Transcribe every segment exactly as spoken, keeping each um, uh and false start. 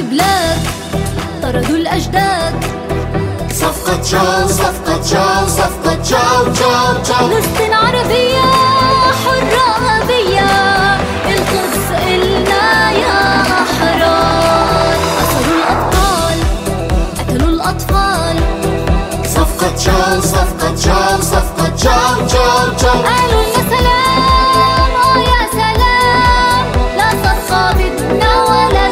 بلاد طردوا الأجداد. صفقة تشاو صفقة تشاو صفقة تشاو تشاو تشاو. فلسطين عربية حرة أبية، القدس إلنا يا أحرار. أسروا الأبطال قتلوا الأطفال. صفقة تشاو صفقة تشاو صفقة تشاو تشاو تشاو. قالوا يا سلام آه يا سلام، لا صفقة بدنا ولا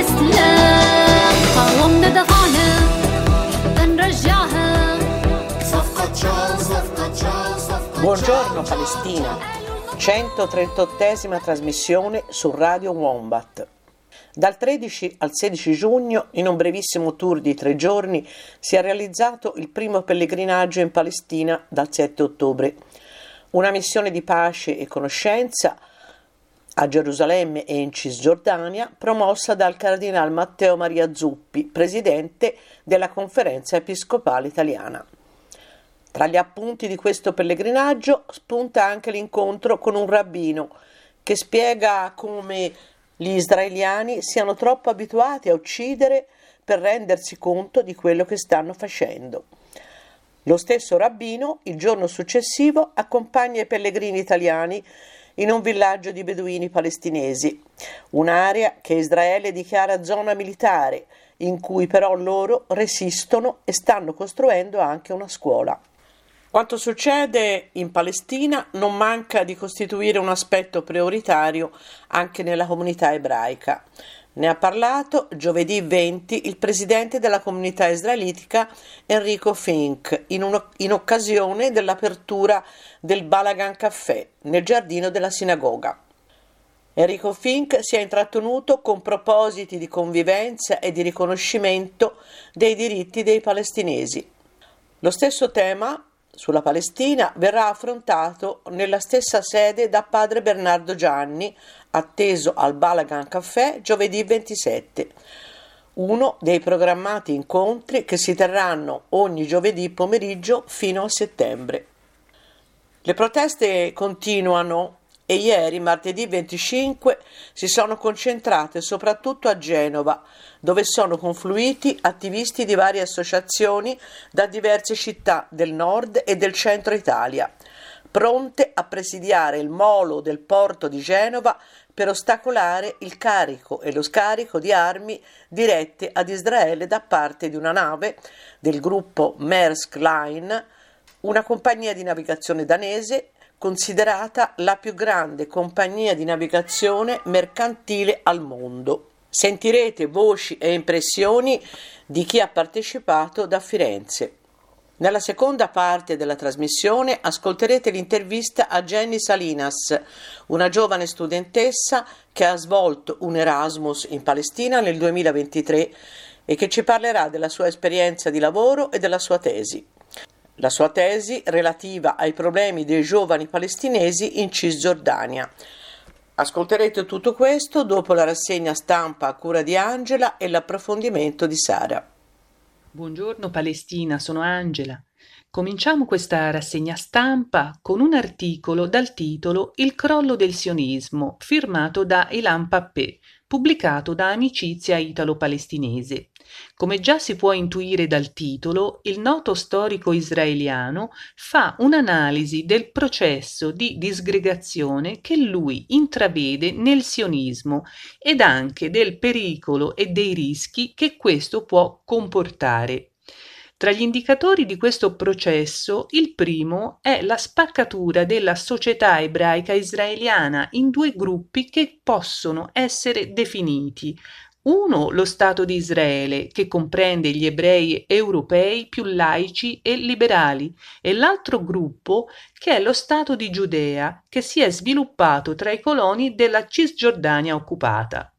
استسلام. قاومنا دفعنا حتى نرجعها. صفقة تشاو صفقة تشاو صفقة. Buongiorno Palestina, centotrentaottesima trasmissione su Radio Wombat. Dal tredici al sedici giugno, in un brevissimo tour di tre giorni, si è realizzato il primo pellegrinaggio in Palestina dal sette ottobre. Una missione di pace e conoscenza a Gerusalemme e in Cisgiordania, promossa dal cardinal Matteo Maria Zuppi, presidente della Conferenza Episcopale Italiana. Tra gli appunti di questo pellegrinaggio spunta anche l'incontro con un rabbino che spiega come gli israeliani siano troppo abituati a uccidere per rendersi conto di quello che stanno facendo. Lo stesso rabbino, il giorno successivo, accompagna i pellegrini italiani in un villaggio di beduini palestinesi, un'area che Israele dichiara zona militare, in cui però loro resistono e stanno costruendo anche una scuola. Quanto succede in Palestina non manca di costituire un aspetto prioritario anche nella comunità ebraica. Ne ha parlato giovedì venti il presidente della comunità israelitica Enrico Fink in, un, in occasione dell'apertura del Balagan Café nel giardino della sinagoga. Enrico Fink si è intrattenuto con propositi di convivenza e di riconoscimento dei diritti dei palestinesi. Lo stesso tema sulla Palestina verrà affrontato nella stessa sede da padre Bernardo Gianni, atteso al Balagan Café giovedì ventisette, uno dei programmati incontri che si terranno ogni giovedì pomeriggio fino a settembre. Le proteste continuano e ieri, martedì venticinque, si sono concentrate soprattutto a Genova, dove sono confluiti attivisti di varie associazioni da diverse città del nord e del centro Italia, pronte a presidiare il molo del porto di Genova per ostacolare il carico e lo scarico di armi dirette ad Israele da parte di una nave del gruppo Maersk Line, una compagnia di navigazione danese considerata la più grande compagnia di navigazione mercantile al mondo. Sentirete voci e impressioni di chi ha partecipato da Firenze. Nella seconda parte della trasmissione ascolterete l'intervista a Jenny Salinas, una giovane studentessa che ha svolto un Erasmus in Palestina nel duemilaventitré e che ci parlerà della sua esperienza di lavoro e della sua tesi. La sua tesi relativa ai problemi dei giovani palestinesi in Cisgiordania. Ascolterete tutto questo dopo la rassegna stampa a cura di Angela e l'approfondimento di Sara. Buongiorno Palestina, sono Angela. Cominciamo questa rassegna stampa con un articolo dal titolo Il crollo del sionismo, firmato da Ilan Pappé, pubblicato da Amicizia Italo-Palestinese. Come già si può intuire dal titolo, il noto storico israeliano fa un'analisi del processo di disgregazione che lui intravede nel sionismo ed anche del pericolo e dei rischi che questo può comportare. Tra gli indicatori di questo processo, il primo è la spaccatura della società ebraica israeliana in due gruppi che possono essere definiti. Uno, lo Stato di Israele, che comprende gli ebrei europei più laici e liberali, e l'altro gruppo, che è lo Stato di Giudea, che si è sviluppato tra i coloni della Cisgiordania occupata.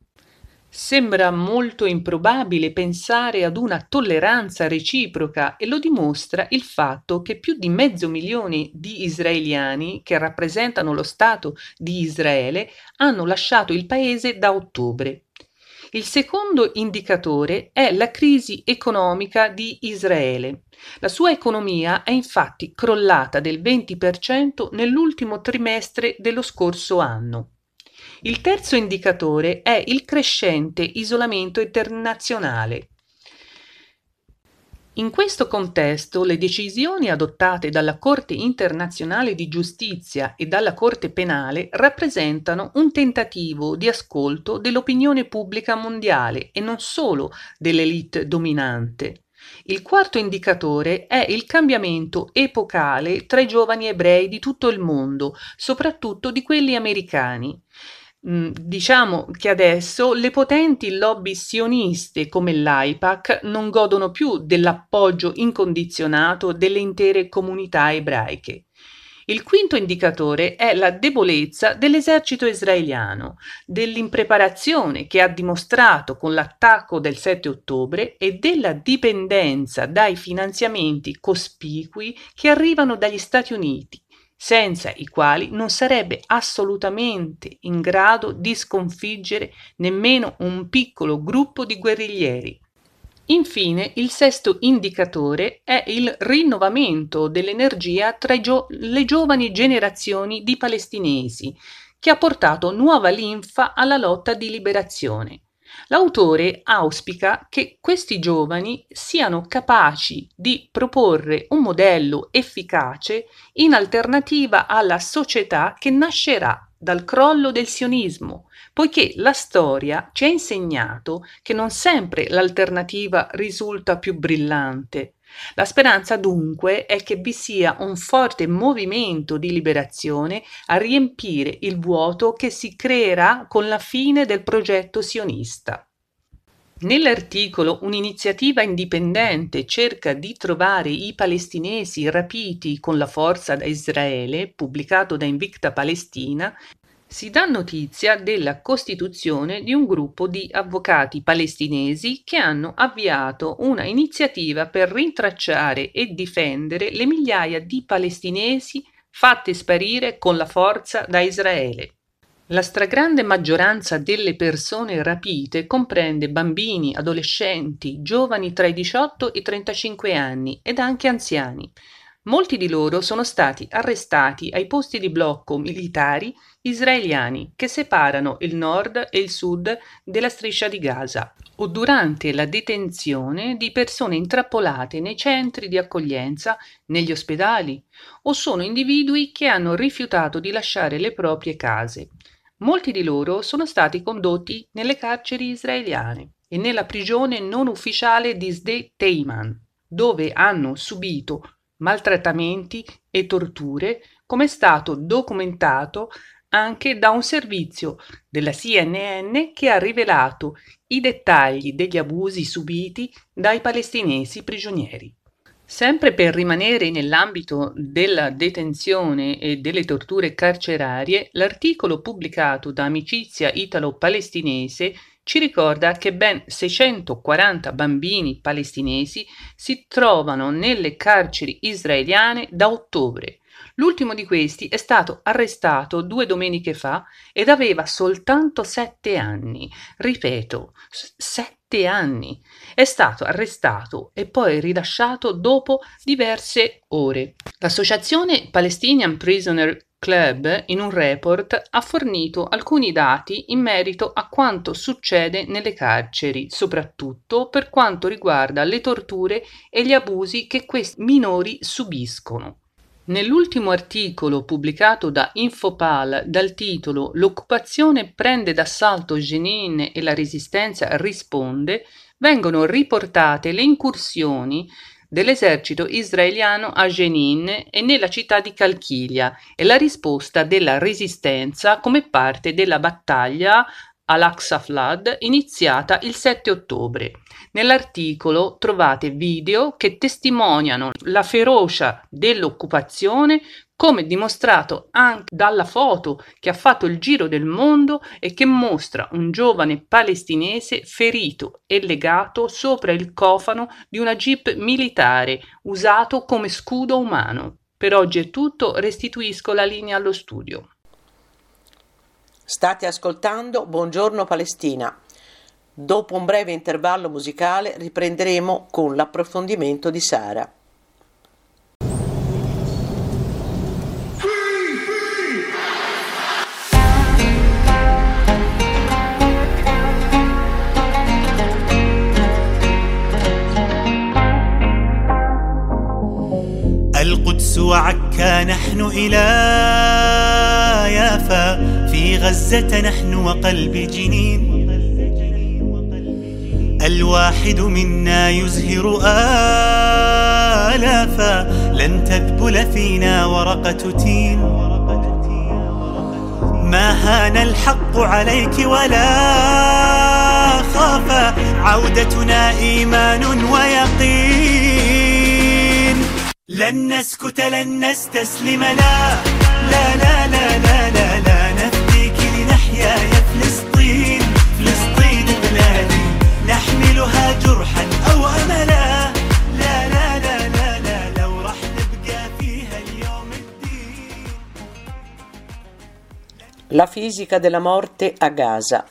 Sembra molto improbabile pensare ad una tolleranza reciproca e lo dimostra il fatto che più di mezzo milione di israeliani che rappresentano lo Stato di Israele hanno lasciato il paese da ottobre. Il secondo indicatore è la crisi economica di Israele. La sua economia è infatti crollata del venti per cento nell'ultimo trimestre dello scorso anno. Il terzo indicatore è il crescente isolamento internazionale. In questo contesto, le decisioni adottate dalla Corte internazionale di giustizia e dalla Corte penale rappresentano un tentativo di ascolto dell'opinione pubblica mondiale e non solo dell'elite dominante. Il quarto indicatore è il cambiamento epocale tra i giovani ebrei di tutto il mondo, soprattutto di quelli americani. Diciamo che adesso le potenti lobby sioniste come l'AIPAC non godono più dell'appoggio incondizionato delle intere comunità ebraiche. Il quinto indicatore è la debolezza dell'esercito israeliano, dell'impreparazione che ha dimostrato con l'attacco del sette ottobre e della dipendenza dai finanziamenti cospicui che arrivano dagli Stati Uniti, senza i quali non sarebbe assolutamente in grado di sconfiggere nemmeno un piccolo gruppo di guerriglieri. Infine, il sesto indicatore è il rinnovamento dell'energia tra gio- le giovani generazioni di palestinesi, che ha portato nuova linfa alla lotta di liberazione. L'autore auspica che questi giovani siano capaci di proporre un modello efficace in alternativa alla società che nascerà dal crollo del sionismo, poiché la storia ci ha insegnato che non sempre l'alternativa risulta più brillante. La speranza dunque è che vi sia un forte movimento di liberazione a riempire il vuoto che si creerà con la fine del progetto sionista. Nell'articolo Un'iniziativa indipendente cerca di trovare i palestinesi rapiti con la forza da Israele, pubblicato da Invicta Palestina, si dà notizia della costituzione di un gruppo di avvocati palestinesi che hanno avviato una iniziativa per rintracciare e difendere le migliaia di palestinesi fatte sparire con la forza da Israele. La stragrande maggioranza delle persone rapite comprende bambini, adolescenti, giovani tra i diciotto e i trentacinque anni ed anche anziani. Molti di loro sono stati arrestati ai posti di blocco militari israeliani che separano il nord e il sud della striscia di Gaza, o durante la detenzione di persone intrappolate nei centri di accoglienza, negli ospedali, o sono individui che hanno rifiutato di lasciare le proprie case. Molti di loro sono stati condotti nelle carceri israeliane e nella prigione non ufficiale di Sde Teiman, dove hanno subito maltrattamenti e torture, come è stato documentato anche da un servizio della C N N che ha rivelato i dettagli degli abusi subiti dai palestinesi prigionieri. Sempre per rimanere nell'ambito della detenzione e delle torture carcerarie, l'articolo pubblicato da Amicizia Italo-Palestinese ci ricorda che ben seicentoquaranta bambini palestinesi si trovano nelle carceri israeliane da ottobre. L'ultimo di questi è stato arrestato due domeniche fa ed aveva soltanto sette anni. Ripeto, sette anni. È stato arrestato e poi rilasciato dopo diverse ore. L'associazione Palestinian Prisoner Club, in un report, ha fornito alcuni dati in merito a quanto succede nelle carceri, soprattutto per quanto riguarda le torture e gli abusi che questi minori subiscono. Nell'ultimo articolo pubblicato da Infopal dal titolo "L'occupazione prende d'assalto Jenin e la resistenza risponde", vengono riportate le incursioni dell'esercito israeliano a Jenin e nella città di Calchilia e la risposta della resistenza come parte della battaglia Al-Aqsa Flood iniziata il sette ottobre. Nell'articolo trovate video che testimoniano la ferocia dell'occupazione, come dimostrato anche dalla foto che ha fatto il giro del mondo e che mostra un giovane palestinese ferito e legato sopra il cofano di una jeep militare usato come scudo umano. Per oggi è tutto, restituisco la linea allo studio. State ascoltando Buongiorno Palestina. Dopo un breve intervallo musicale riprenderemo con l'approfondimento di Sara. وعكا نحن إلى يافا، في غزة نحن وقلب جنين. الواحد منا يزهر آلافا، لن تذبل فينا ورقة تين. ما هان الحق عليك ولا خافا، عودتنا إيمان ويقين. لن نسكت لن نستسلم، لا لا لا لا لا لا, لا نفديك لنحيا يا فلسطين. فلسطين بلادي نحملها جرحا أو أملا، لا لا لا لا لا لو رح نبقى فيها اليوم الدين. La fisica della morte a Gaza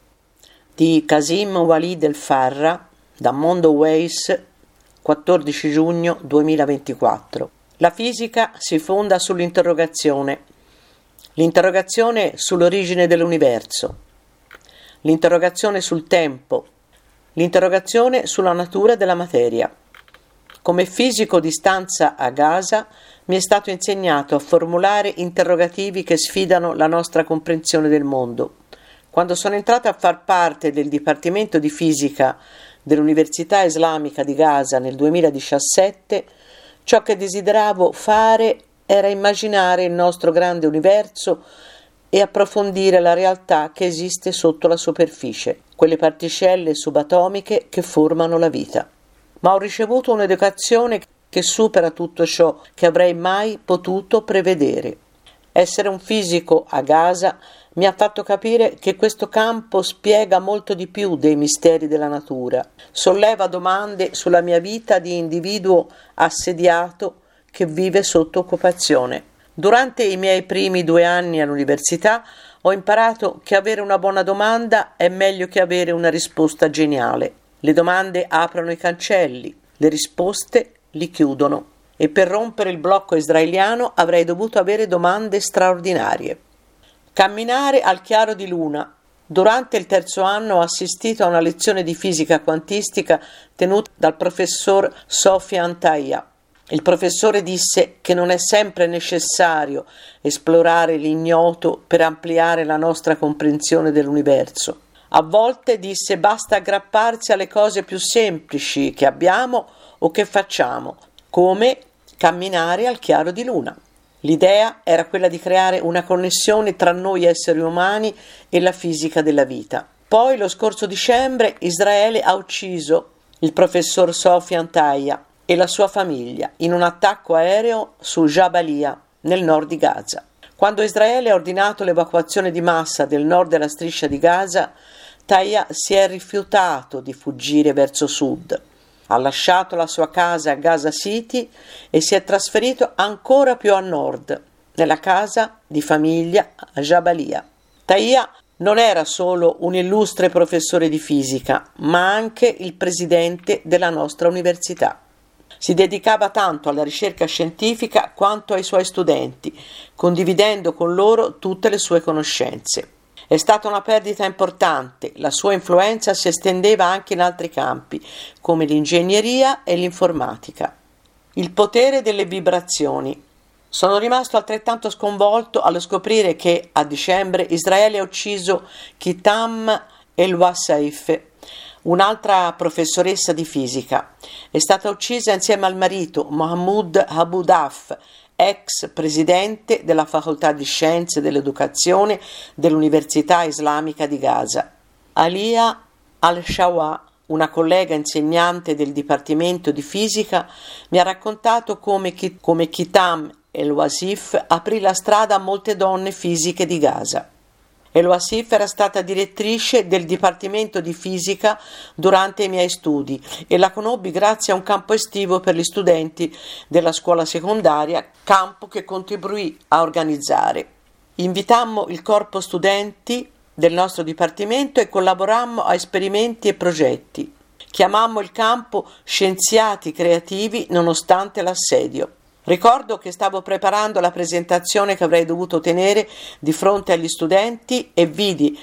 di Qasim Walid El Farra, da Mondo Ways, quattordici giugno duemilaventiquattro. La fisica si fonda sull'interrogazione. L'interrogazione sull'origine dell'universo, l'interrogazione sul tempo, l'interrogazione sulla natura della materia. Come fisico di stanza a Gaza mi è stato insegnato a formulare interrogativi che sfidano la nostra comprensione del mondo. Quando sono entrata a far parte del Dipartimento di Fisica dell'Università Islamica di Gaza nel duemiladiciassette, ciò che desideravo fare era immaginare il nostro grande universo e approfondire la realtà che esiste sotto la superficie, quelle particelle subatomiche che formano la vita. Ma ho ricevuto un'educazione che supera tutto ciò che avrei mai potuto prevedere. Essere un fisico a Gaza mi ha fatto capire che questo campo spiega molto di più dei misteri della natura, solleva domande sulla mia vita di individuo assediato che vive sotto occupazione. Durante i miei primi due anni all'università ho imparato che avere una buona domanda è meglio che avere una risposta geniale. Le domande aprono i cancelli, le risposte li chiudono. E per rompere il blocco israeliano avrei dovuto avere domande straordinarie. Camminare al chiaro di luna. Durante il terzo anno ho assistito a una lezione di fisica quantistica tenuta dal professor Sofian Taia. Il professore disse che non è sempre necessario esplorare l'ignoto per ampliare la nostra comprensione dell'universo. A volte, disse, basta aggrapparsi alle cose più semplici che abbiamo o che facciamo, come camminare al chiaro di luna. L'idea era quella di creare una connessione tra noi esseri umani e la fisica della vita. Poi, lo scorso dicembre, Israele ha ucciso il professor Sofian Taia e la sua famiglia in un attacco aereo su Jabalia, nel nord di Gaza. Quando Israele ha ordinato l'evacuazione di massa del nord della striscia di Gaza, Taia si è rifiutato di fuggire verso sud. Ha lasciato la sua casa a Gaza City e si è trasferito ancora più a nord, nella casa di famiglia a Jabalia. Taia non era solo un illustre professore di fisica, ma anche il presidente della nostra università. Si dedicava tanto alla ricerca scientifica quanto ai suoi studenti, condividendo con loro tutte le sue conoscenze. È stata una perdita importante, la sua influenza si estendeva anche in altri campi, come l'ingegneria e l'informatica. Il potere delle vibrazioni. Sono rimasto altrettanto sconvolto allo scoprire che a dicembre Israele ha ucciso Kitam El-Wassaif, un'altra professoressa di fisica. È stata uccisa insieme al marito Mahmoud Abu-Daf, ex presidente della Facoltà di Scienze dell'Educazione dell'Università Islamica di Gaza. Alia Al-Shawa, una collega insegnante del Dipartimento di Fisica, mi ha raccontato come, come Kitam El-Wasif aprì la strada a molte donne fisiche di Gaza. El-Wasif era stata direttrice del Dipartimento di Fisica durante i miei studi e la conobbi grazie a un campo estivo per gli studenti della scuola secondaria, campo che contribuì a organizzare. Invitammo il corpo studenti del nostro dipartimento e collaborammo a esperimenti e progetti. Chiamammo il campo Scienziati Creativi nonostante l'assedio. Ricordo che stavo preparando la presentazione che avrei dovuto tenere di fronte agli studenti e vidi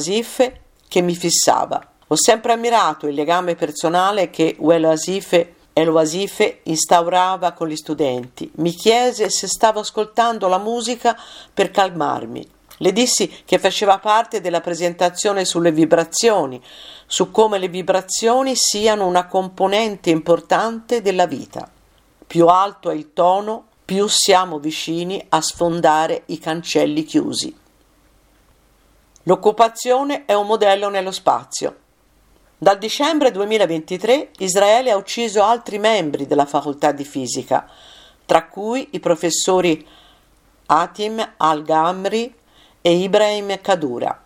El-Wasif che mi fissava. Ho sempre ammirato il legame personale che El-Wasif El Wasife instaurava con gli studenti. Mi chiese se stavo ascoltando la musica per calmarmi. Le dissi che faceva parte della presentazione sulle vibrazioni, su come le vibrazioni siano una componente importante della vita. Più alto è il tono, più siamo vicini a sfondare i cancelli chiusi. L'occupazione è un modello nello spazio. Dal dicembre duemilaventitré Israele ha ucciso altri membri della facoltà di fisica, tra cui i professori Hatim Al-Gamri e Ibrahim Kadura.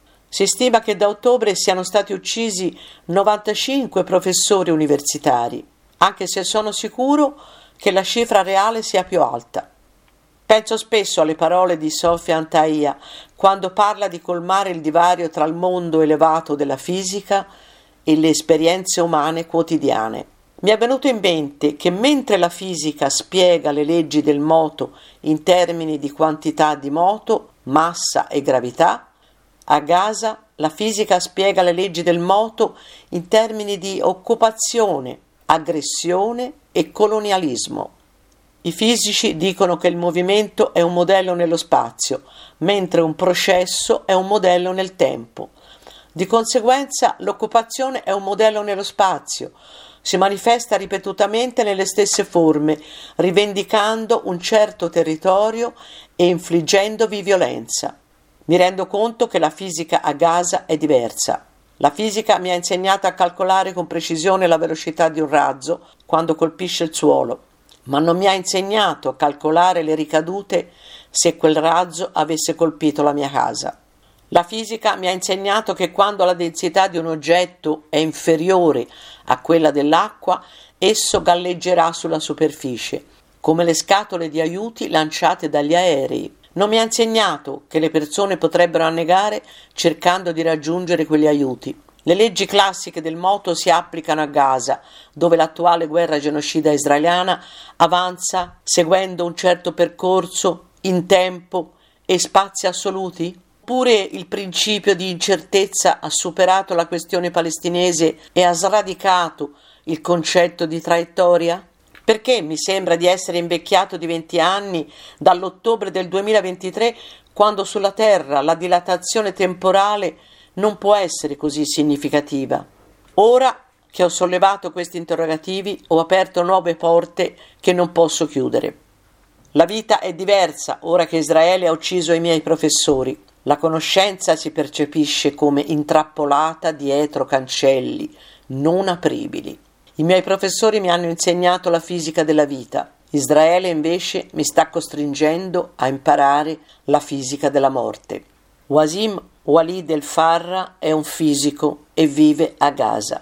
Si stima che da ottobre siano stati uccisi novantacinque professori universitari, anche se sono sicuro che la cifra reale sia più alta. Penso spesso alle parole di Sofia Antaia quando parla di colmare il divario tra il mondo elevato della fisica e le esperienze umane quotidiane. Mi è venuto in mente che mentre la fisica spiega le leggi del moto in termini di quantità di moto, massa e gravità, a Gaza la fisica spiega le leggi del moto in termini di occupazione, aggressione e colonialismo. I fisici dicono che il movimento è un modello nello spazio, mentre un processo è un modello nel tempo. Di conseguenza l'occupazione è un modello nello spazio, si manifesta ripetutamente nelle stesse forme, rivendicando un certo territorio e infliggendovi violenza. Mi rendo conto che la fisica a Gaza è diversa. La fisica mi ha insegnato a calcolare con precisione la velocità di un razzo quando colpisce il suolo, ma non mi ha insegnato a calcolare le ricadute se quel razzo avesse colpito la mia casa. La fisica mi ha insegnato che quando la densità di un oggetto è inferiore a quella dell'acqua, esso galleggerà sulla superficie, come le scatole di aiuti lanciate dagli aerei. Non mi ha insegnato che le persone potrebbero annegare cercando di raggiungere quegli aiuti. Le leggi classiche del moto si applicano a Gaza, dove l'attuale guerra genocida israeliana avanza seguendo un certo percorso in tempo e spazi assoluti? Oppure il principio di incertezza ha superato la questione palestinese e ha sradicato il concetto di traiettoria? Perché mi sembra di essere invecchiato di venti anni dall'ottobre del duemilaventitré, quando sulla Terra la dilatazione temporale non può essere così significativa. Ora che ho sollevato questi interrogativi, ho aperto nuove porte che non posso chiudere. La vita è diversa ora che Israele ha ucciso i miei professori. La conoscenza si percepisce come intrappolata dietro cancelli non apribili. I miei professori mi hanno insegnato la fisica della vita. Israele invece mi sta costringendo a imparare la fisica della morte. Wasim Walid El Farra è un fisico e vive a Gaza.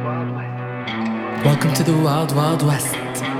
Welcome to the Wild Wild West.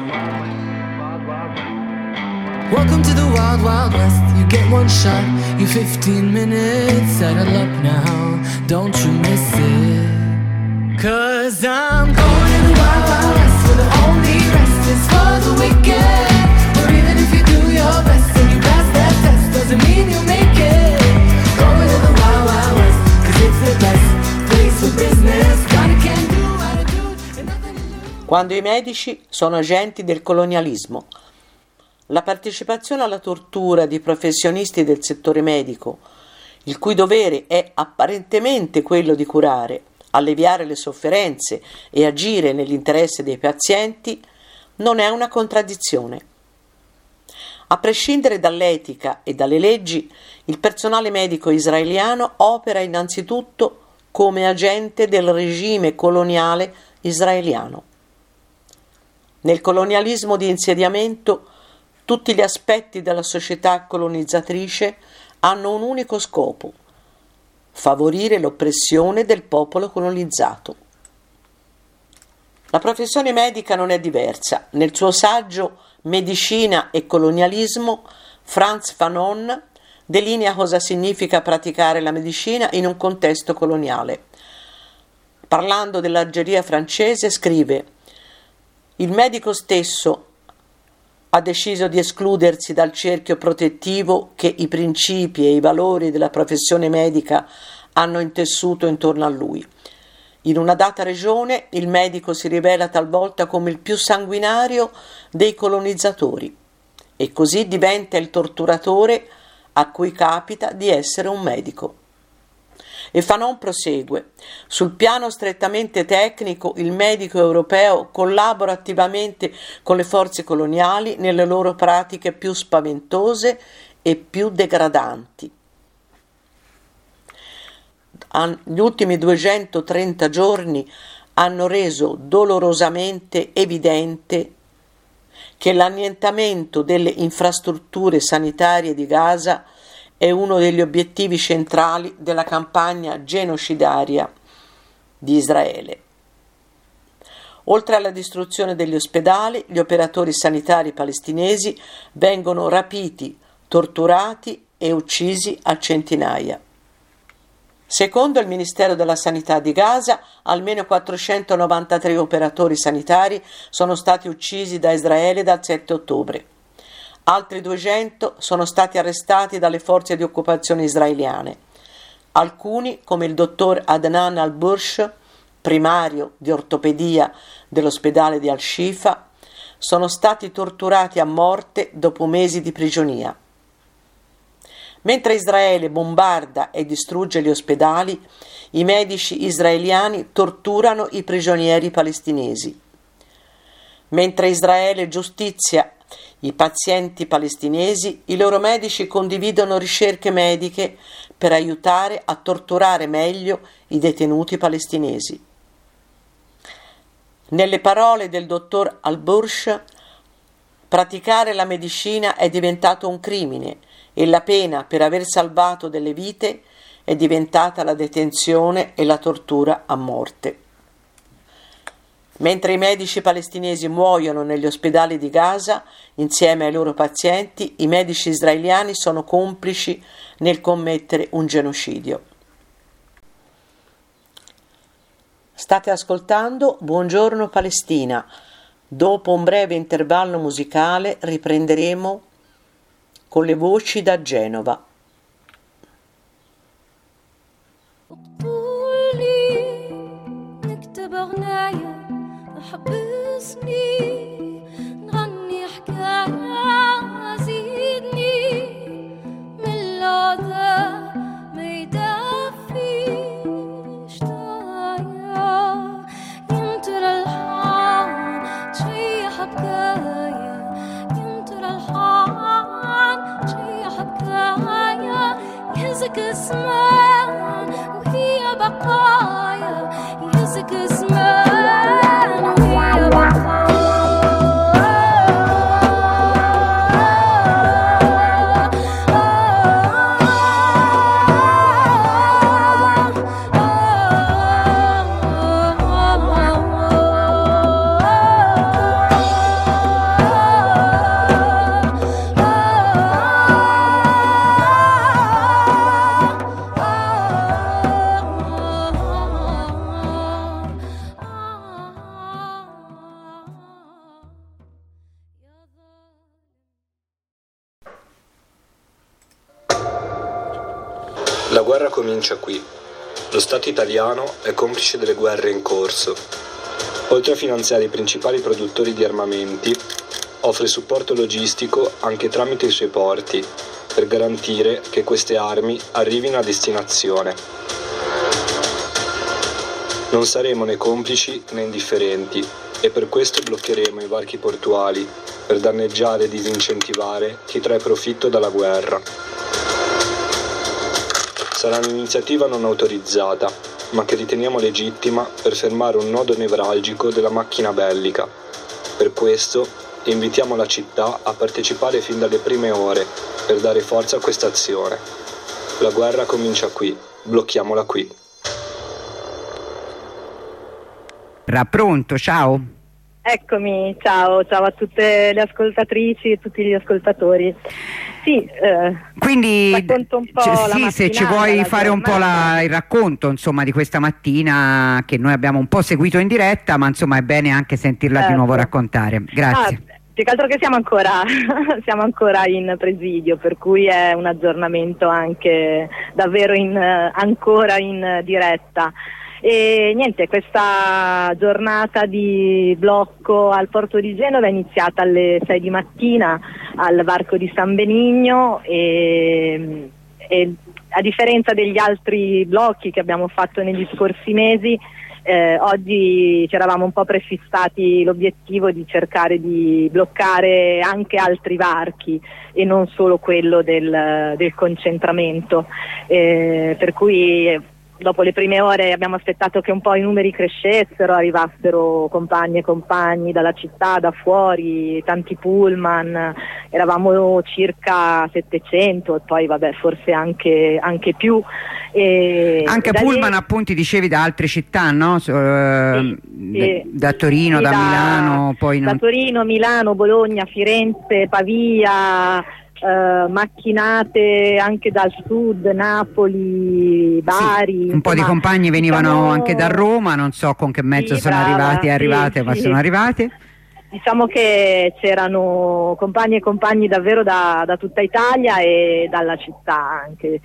Welcome to the Wild Wild West. You get one shot, you fifteen minutes. Settle up now, don't you miss it. Cause I'm going to the Wild Wild West, where the only rest is for the wicked. Or even if you do your best and you pass that test, doesn't mean you make it. Going to the Wild Wild West, cause it's the best place for business. Gotta can do, attitude, and nothing to lose. Quando i medici sono agenti del colonialismo. La partecipazione alla tortura di professionisti del settore medico, il cui dovere è apparentemente quello di curare, alleviare le sofferenze e agire nell'interesse dei pazienti, non è una contraddizione. A prescindere dall'etica e dalle leggi, il personale medico israeliano opera innanzitutto come agente del regime coloniale israeliano. Nel colonialismo di insediamento, tutti gli aspetti della società colonizzatrice hanno un unico scopo: favorire l'oppressione del popolo colonizzato. La professione medica non è diversa. Nel suo saggio Medicina e colonialismo, Frantz Fanon delinea cosa significa praticare la medicina in un contesto coloniale. Parlando dell'Algeria francese, scrive: il medico stesso ha deciso di escludersi dal cerchio protettivo che i principi e i valori della professione medica hanno intessuto intorno a lui. In una data regione il medico si rivela talvolta come il più sanguinario dei colonizzatori e così diventa il torturatore a cui capita di essere un medico. E Fanon prosegue: sul piano strettamente tecnico il medico europeo collabora attivamente con le forze coloniali nelle loro pratiche più spaventose e più degradanti. Gli ultimi duecentotrenta giorni hanno reso dolorosamente evidente che l'annientamento delle infrastrutture sanitarie di Gaza è uno degli obiettivi centrali della campagna genocidaria di Israele. Oltre alla distruzione degli ospedali, gli operatori sanitari palestinesi vengono rapiti, torturati e uccisi a centinaia. Secondo il Ministero della Sanità di Gaza, almeno quattrocentonovantatré operatori sanitari sono stati uccisi da Israele dal sette ottobre. Altri duecento sono stati arrestati dalle forze di occupazione israeliane. Alcuni, come il dottor Adnan al-Bursh, primario di ortopedia dell'ospedale di Al-Shifa, sono stati torturati a morte dopo mesi di prigionia. Mentre Israele bombarda e distrugge gli ospedali, i medici israeliani torturano i prigionieri palestinesi. Mentre Israele giustizia i pazienti palestinesi, i loro medici condividono ricerche mediche per aiutare a torturare meglio i detenuti palestinesi. Nelle parole del dottor Al-Bursh, praticare la medicina è diventato un crimine e la pena per aver salvato delle vite è diventata la detenzione e la tortura a morte. Mentre i medici palestinesi muoiono negli ospedali di Gaza, insieme ai loro pazienti, i medici israeliani sono complici nel commettere un genocidio. State ascoltando Buongiorno Palestina. Dopo un breve intervallo musicale riprenderemo con le voci da Genova. حبسني نغني حكاية زيدني من العذاب ما يدفيش طايا ينطر الحان شي حكاية ينطر الحان شي حكاية يهزك زمان وهي بقايا يهزك زمان La guerra comincia qui. Lo Stato italiano è complice delle guerre in corso. Oltre a finanziare i principali produttori di armamenti, offre supporto logistico anche tramite i suoi porti, per garantire che queste armi arrivino a destinazione. Non saremo né complici né indifferenti e per questo bloccheremo i varchi portuali per danneggiare e disincentivare chi trae profitto dalla guerra. Sarà un'iniziativa non autorizzata, ma che riteniamo legittima per fermare un nodo nevralgico della macchina bellica. Per questo invitiamo la città a partecipare fin dalle prime ore per dare forza a questa azione. La guerra comincia qui, blocchiamola qui. Pronto, ciao. Eccomi, ciao, ciao a tutte le ascoltatrici e tutti gli ascoltatori. Sì, eh, quindi racconto un po' c- la sì, se ci vuoi fare un po' la, il racconto insomma di questa mattina che noi abbiamo un po' seguito in diretta, ma insomma è bene anche sentirla certo. di nuovo raccontare. Grazie. Ah, più che altro che siamo ancora siamo ancora in presidio, per cui è un aggiornamento anche davvero in, ancora in diretta. E niente, questa giornata di blocco al porto di Genova è iniziata alle sei di mattina al varco di San Benigno e, e a differenza degli altri blocchi che abbiamo fatto negli scorsi mesi, eh, oggi ci eravamo un po' prefissati l'obiettivo di cercare di bloccare anche altri varchi e non solo quello del, del concentramento, eh, per cui dopo le prime ore abbiamo aspettato che un po' i numeri crescessero, arrivassero compagni e compagni dalla città, da fuori, tanti pullman, eravamo circa settecento e poi vabbè forse anche, anche più. E anche da pullman lì... appunti dicevi da altre città, no? So, eh, sì, sì. Da, da Torino, sì, da, da Milano, poi da non... Torino, Milano, Bologna, Firenze, Pavia. Uh, macchinate anche dal sud, Napoli, Bari. Sì, un po' di compagni venivano diciamo... anche da Roma, non so con che mezzo sì, sono brava, arrivati e arrivate, sì, ma sì. sono arrivate. Diciamo che c'erano compagni e compagni davvero da, da tutta Italia e dalla città anche,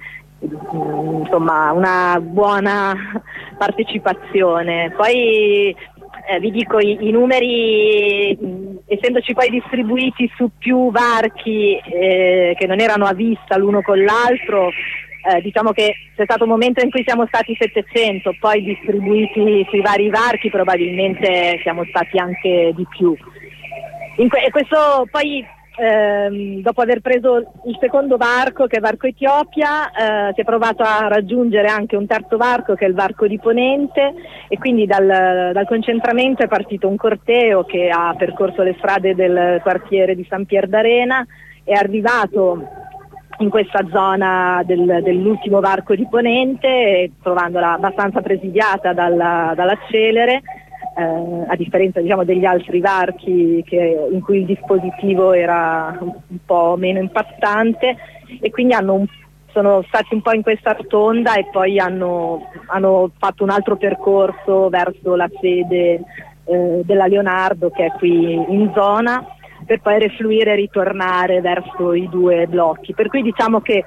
insomma una buona partecipazione. Poi Eh, vi dico i, i numeri, mh, essendoci poi distribuiti su più varchi eh, che non erano a vista l'uno con l'altro, eh, diciamo che c'è stato un momento in cui siamo stati settecento, poi distribuiti sui vari varchi probabilmente siamo stati anche di più. In que- e questo poi ehm, dopo aver preso il secondo varco, che è il varco Etiopia, eh, si è provato a raggiungere anche un terzo varco che è il varco di Ponente, e quindi dal, dal concentramento è partito un corteo che ha percorso le strade del quartiere di San Pier d'Arena, è arrivato in questa zona del, dell'ultimo varco di Ponente, trovandola abbastanza presidiata dalla, dall'accelere, eh, a differenza diciamo degli altri varchi che, in cui il dispositivo era un, un po' meno impattante, e quindi hanno un, sono stati un po' in questa rotonda e poi hanno, hanno fatto un altro percorso verso la sede eh, della Leonardo, che è qui in zona, per poi refluire e ritornare verso i due blocchi. Per cui diciamo che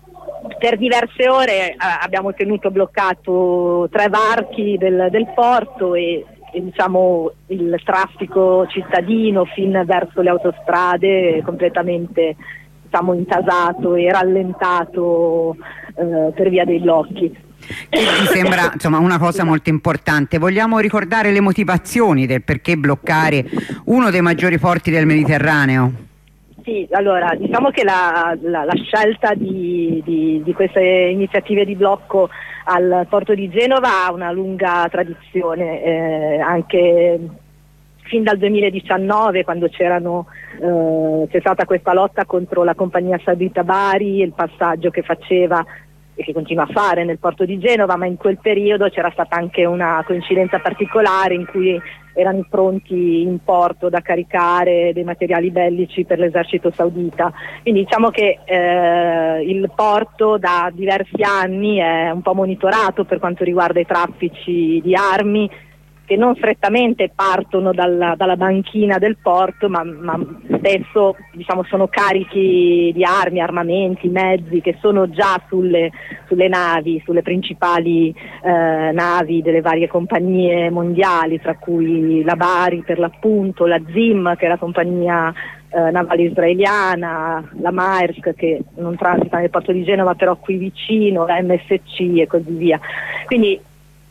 per diverse ore eh, abbiamo tenuto bloccato tre varchi del, del porto e, e diciamo il traffico cittadino fin verso le autostrade completamente diciamo intasato e rallentato eh, per via dei blocchi. Che mi sembra insomma una cosa molto importante. Vogliamo ricordare le motivazioni del perché bloccare uno dei maggiori porti del Mediterraneo? Sì, allora diciamo che la, la, la scelta di, di, di queste iniziative di blocco al porto di Genova ha una lunga tradizione, eh, anche fin dal duemiladiciannove, quando c'erano eh, c'è stata questa lotta contro la compagnia saudita Bari e il passaggio che faceva e che continua a fare nel porto di Genova, ma in quel periodo c'era stata anche una coincidenza particolare in cui erano pronti in porto da caricare dei materiali bellici per l'esercito saudita. Quindi diciamo che eh, il porto da diversi anni è un po' monitorato per quanto riguarda i traffici di armi, che non strettamente partono dalla, dalla banchina del porto, ma, ma spesso diciamo, sono carichi di armi, armamenti, mezzi che sono già sulle, sulle navi, sulle principali eh, navi delle varie compagnie mondiali, tra cui la Bari per l'appunto, la Zim che è la compagnia eh, navale israeliana, la Maersk che non transita nel porto di Genova però qui vicino, la M S C e così via. Quindi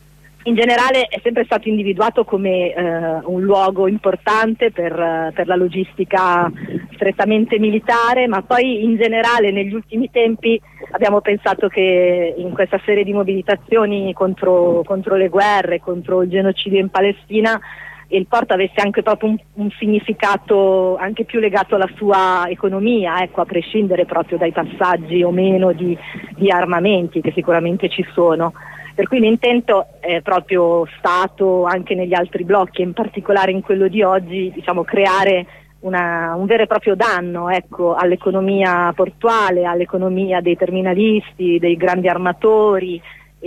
in generale è sempre stato individuato come eh, un luogo importante per, uh, per la logistica strettamente militare, ma poi in generale negli ultimi tempi abbiamo pensato che in questa serie di mobilitazioni contro, contro le guerre, contro il genocidio in Palestina, il porto avesse anche proprio un, un significato anche più legato alla sua economia, ecco, a prescindere proprio dai passaggi o meno di, di armamenti che sicuramente ci sono. Per cui l'intento è proprio stato, anche negli altri blocchi, in particolare in quello di oggi, diciamo, creare una, un vero e proprio danno, ecco, all'economia portuale, all'economia dei terminalisti, dei grandi armatori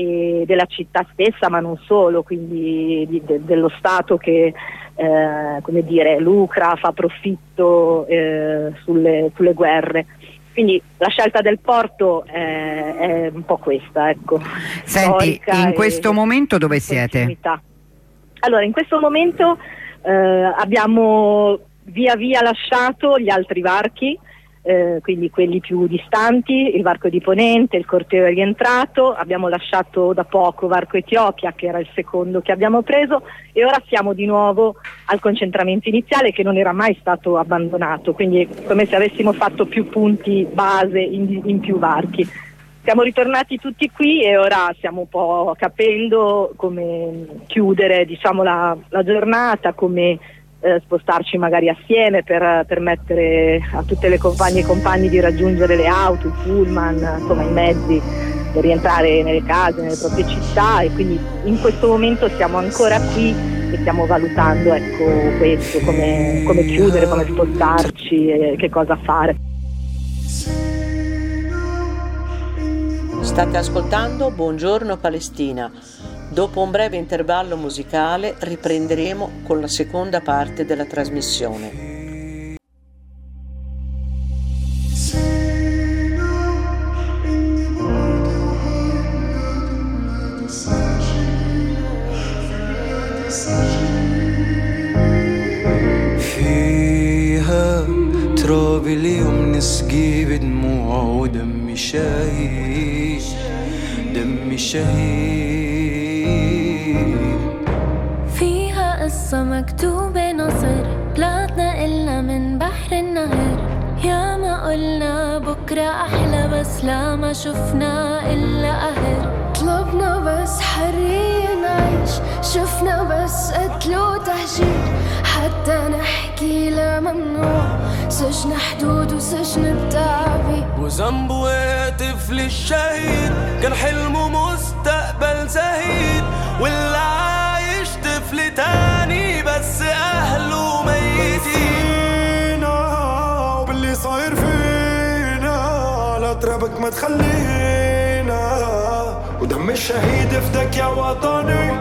e della città stessa, ma non solo, quindi di, de, dello Stato che eh, come dire, lucra, fa profitto eh, sulle, sulle guerre. Quindi la scelta del porto è, è un po' questa, ecco. Senti, in questo e, momento dove siete? Continuità. Allora, in questo momento eh, abbiamo via via lasciato gli altri varchi, eh, quindi quelli più distanti, il varco di Ponente, il corteo è rientrato, abbiamo lasciato da poco varco Etiopia, che era il secondo che abbiamo preso, e ora siamo di nuovo al concentramento iniziale, che non era mai stato abbandonato, quindi come se avessimo fatto più punti base in, in più varchi. Siamo ritornati tutti qui e ora stiamo un po' capendo come chiudere, diciamo, la, la giornata, come Eh, spostarci magari assieme per permettere a tutte le compagne e compagni di raggiungere le auto, i pullman, insomma i mezzi per rientrare nelle case, nelle proprie città, e quindi in questo momento siamo ancora qui e stiamo valutando, ecco, questo, come, come chiudere, come spostarci e che cosa fare. State ascoltando Buongiorno Palestina. Dopo un breve intervallo musicale riprenderemo con la seconda parte della trasmissione. فيها تراب اليوم نسقي بدموع ودمي شهيد دمي شهيد فيها قصة مكتوبة نصر بلادنا إلا من بحر النهر يا ما قلنا بكرة أحلى بس لا ما شفنا إلا قهر طلبنا بس حرية نعيش شفنا بس قتل وتهجير حتى نحكي لا ممنوع سجن حدود وسجن بتعبير وذنبه طفل الشهيد كان حلمه مستقبل زهيد واللي عايش طفل تاني بس أهله ميتين وباللي صاير فينا لا ترابك ما تخلينا ودم الشهيد فدك يا وطني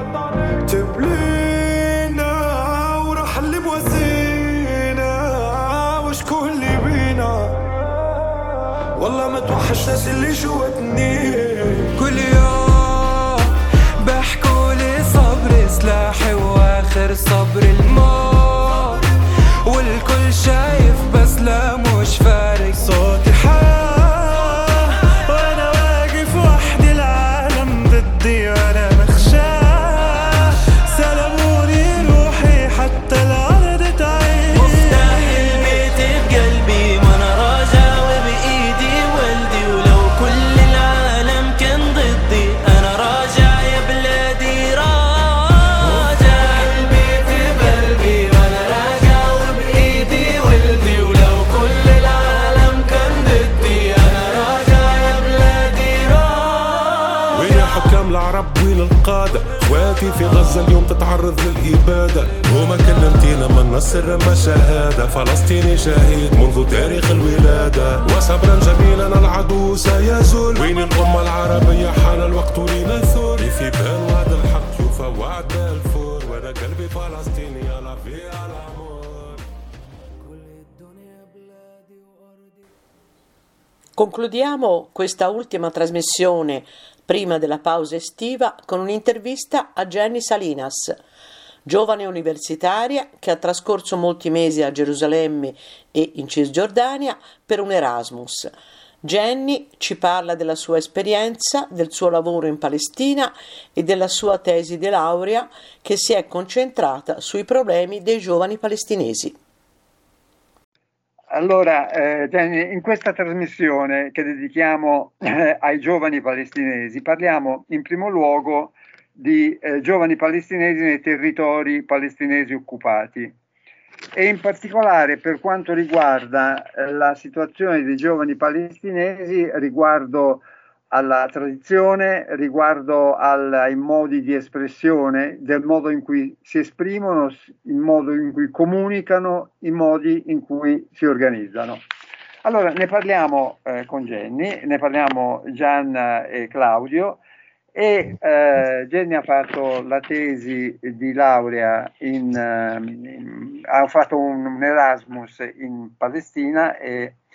تبلينا وراح اللي بوزينا وشكون اللي بينا والله ما توحش ناس اللي جواتني كل يوم بحكوا لي صبر سلاحي واخر صبر الموت والكل شايف بس لا مش فارق صوتي حار وانا واقف وحدي العالم ضدي وانا مخشاه سلبوني روحي حتى الارض تعيش مفتاح البيت بقلبي ما انا راجع وبايدي ولدي ولو كل العالم كان ضدي انا راجع يا بلادي راجع البيت بقلبي ما انا راجع وبايدي ولدي ولو كل العالم كان ضدي انا راجع يا بلادي راجع وين يا حكام العرب وين القادة اخواتي في غزة اليوم تتعرض للإبادة وما كلمتينا من نصر ما شهادة فلسطيني شهيد منذ تاريخ الولادة وصبرا جميلا العدو سيزول وين الأمة العربية حان الوقت لنثور في بال وعد الحق يوفى وعد بالفور وانا قلبي فلسطيني يلا في الأمور كل الدنيا بلادي وأرضي. Concludiamo questa ultima trasmissione prima della pausa estiva con un'intervista a Jenny Salinas, giovane universitaria che ha trascorso molti mesi a Gerusalemme e in Cisgiordania per un Erasmus. Jenny ci parla della sua esperienza, del suo lavoro in Palestina e della sua tesi di laurea che si è concentrata sui problemi dei giovani palestinesi. Allora, eh, Jenny, in questa trasmissione che dedichiamo eh, ai giovani palestinesi, parliamo in primo luogo di eh, giovani palestinesi nei territori palestinesi occupati e in particolare per quanto riguarda eh, la situazione dei giovani palestinesi riguardo alla tradizione, riguardo al, ai modi di espressione, del modo in cui si esprimono, il modo in cui comunicano, i modi in cui si organizzano. Allora, ne parliamo eh, con Jenny, ne parliamo Gianna e Claudio, e eh, Jenny ha fatto la tesi di laurea, in, in, ha fatto un, un Erasmus in Palestina e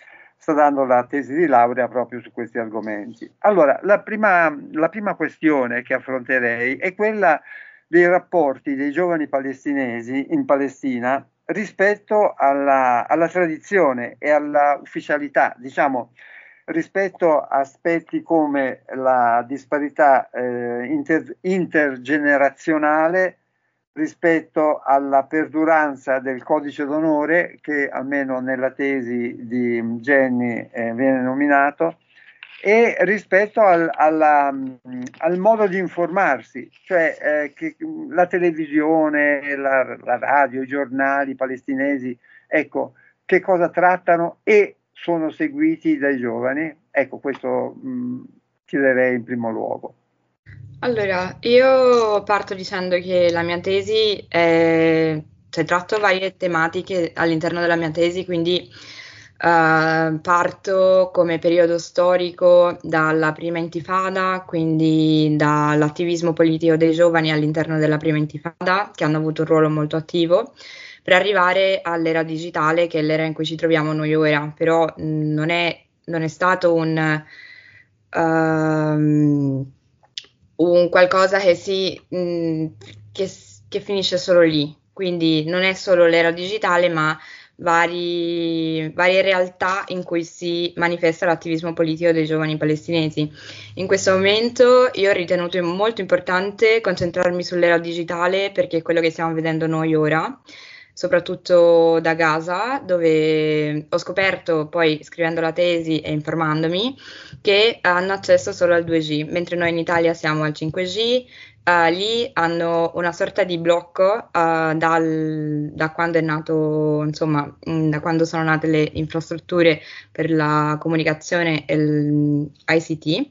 sta dando la tesi di laurea proprio su questi argomenti. Allora, la prima, la prima questione che affronterei è quella dei rapporti dei giovani palestinesi in Palestina rispetto alla, alla tradizione e alla ufficialità, diciamo, rispetto a aspetti come la disparità eh, inter, intergenerazionale, rispetto alla perduranza del codice d'onore che almeno nella tesi di Jenny eh, viene nominato, e rispetto al, alla, al modo di informarsi, cioè eh, che la televisione, la, la radio, i giornali palestinesi, ecco, che cosa trattano e sono seguiti dai giovani. Ecco, questo mh, chiederei in primo luogo. Allora, io parto dicendo che la mia tesi è, cioè, tratto varie tematiche all'interno della mia tesi, quindi uh, parto come periodo storico dalla prima intifada, quindi dall'attivismo politico dei giovani all'interno della prima intifada, che hanno avuto un ruolo molto attivo, per arrivare all'era digitale, che è l'era in cui ci troviamo noi ora, però mh, non è, non è stato un... Uh, un qualcosa che si mh, che, che finisce solo lì, quindi non è solo l'era digitale, ma vari, varie realtà in cui si manifesta l'attivismo politico dei giovani palestinesi. In questo momento io ho ritenuto molto importante concentrarmi sull'era digitale, perché è quello che stiamo vedendo noi ora, soprattutto da Gaza, dove ho scoperto, poi scrivendo la tesi e informandomi, che hanno accesso solo al due G, mentre noi in Italia siamo al cinque G. Uh, lì hanno una sorta di blocco uh, dal, da quando è nato, insomma, mh, da quando sono nate le infrastrutture per la comunicazione e l'I C T.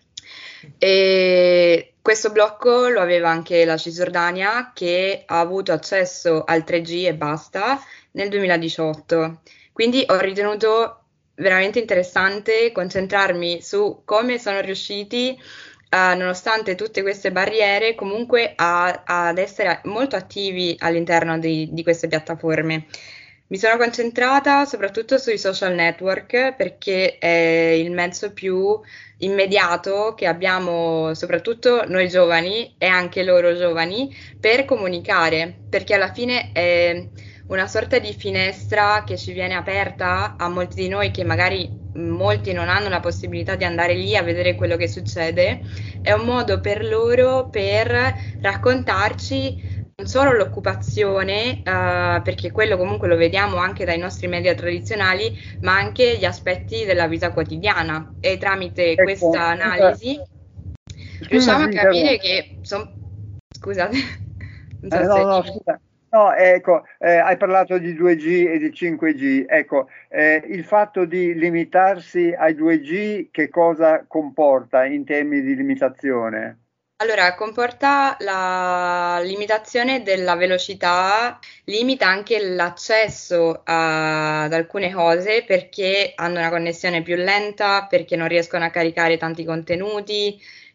E questo blocco lo aveva anche la Cisgiordania, che ha avuto accesso al tre G e basta nel duemiladiciotto. Quindi ho ritenuto veramente interessante concentrarmi su come sono riusciti, uh, nonostante tutte queste barriere, comunque a, ad essere molto attivi all'interno di, di queste piattaforme. Mi sono concentrata soprattutto sui social network, perché è il mezzo più immediato che abbiamo, soprattutto noi giovani e anche loro giovani, per comunicare, perché alla fine è una sorta di finestra che ci viene aperta a molti di noi, che magari molti non hanno la possibilità di andare lì a vedere quello che succede. È un modo per loro per raccontarci non solo l'occupazione, uh, perché quello comunque lo vediamo anche dai nostri media tradizionali, ma anche gli aspetti della vita quotidiana, e tramite ecco, questa analisi scusa, riusciamo scusa, a capire che sono... Scusate. Non so eh, se... no, no, scusa. No, ecco, eh, hai parlato di due G e di cinque G, ecco, eh, il fatto di limitarsi ai due G che cosa comporta in termini di limitazione? Allora, comporta la limitazione della velocità, limita anche l'accesso a- ad alcune cose, perché hanno una connessione più lenta, perché non riescono a caricare tanti contenuti,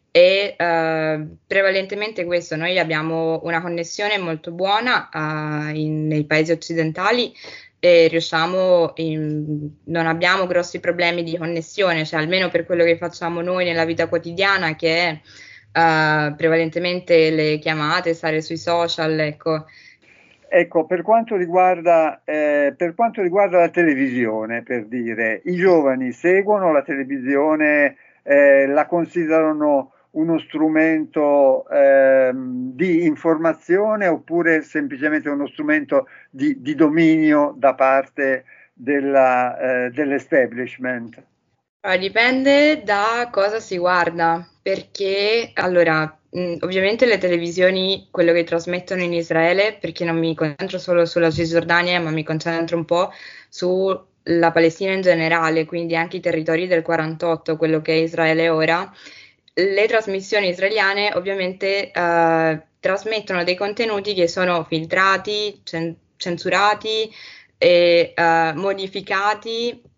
e eh, prevalentemente questo. Noi abbiamo una connessione molto buona eh, in- nei paesi occidentali, e riusciamo, in- non abbiamo grossi problemi di connessione, cioè almeno per quello che facciamo noi nella vita quotidiana, che è Uh, prevalentemente le chiamate, stare sui social, ecco. Ecco, per quanto riguarda, eh, per quanto riguarda la televisione, per dire, i giovani seguono la televisione, eh, la considerano uno strumento eh, di informazione, oppure semplicemente uno strumento di, di dominio da parte della, eh, dell'establishment? Allora, dipende da cosa si guarda, perché allora mh, ovviamente le televisioni, quello che trasmettono in Israele, perché non mi concentro solo sulla Cisgiordania, ma mi concentro un po' sulla Palestina in generale, quindi anche i territori del quarantotto, quello che è Israele ora. Le trasmissioni israeliane ovviamente eh, trasmettono dei contenuti che sono filtrati, cen- censurati e eh, modificati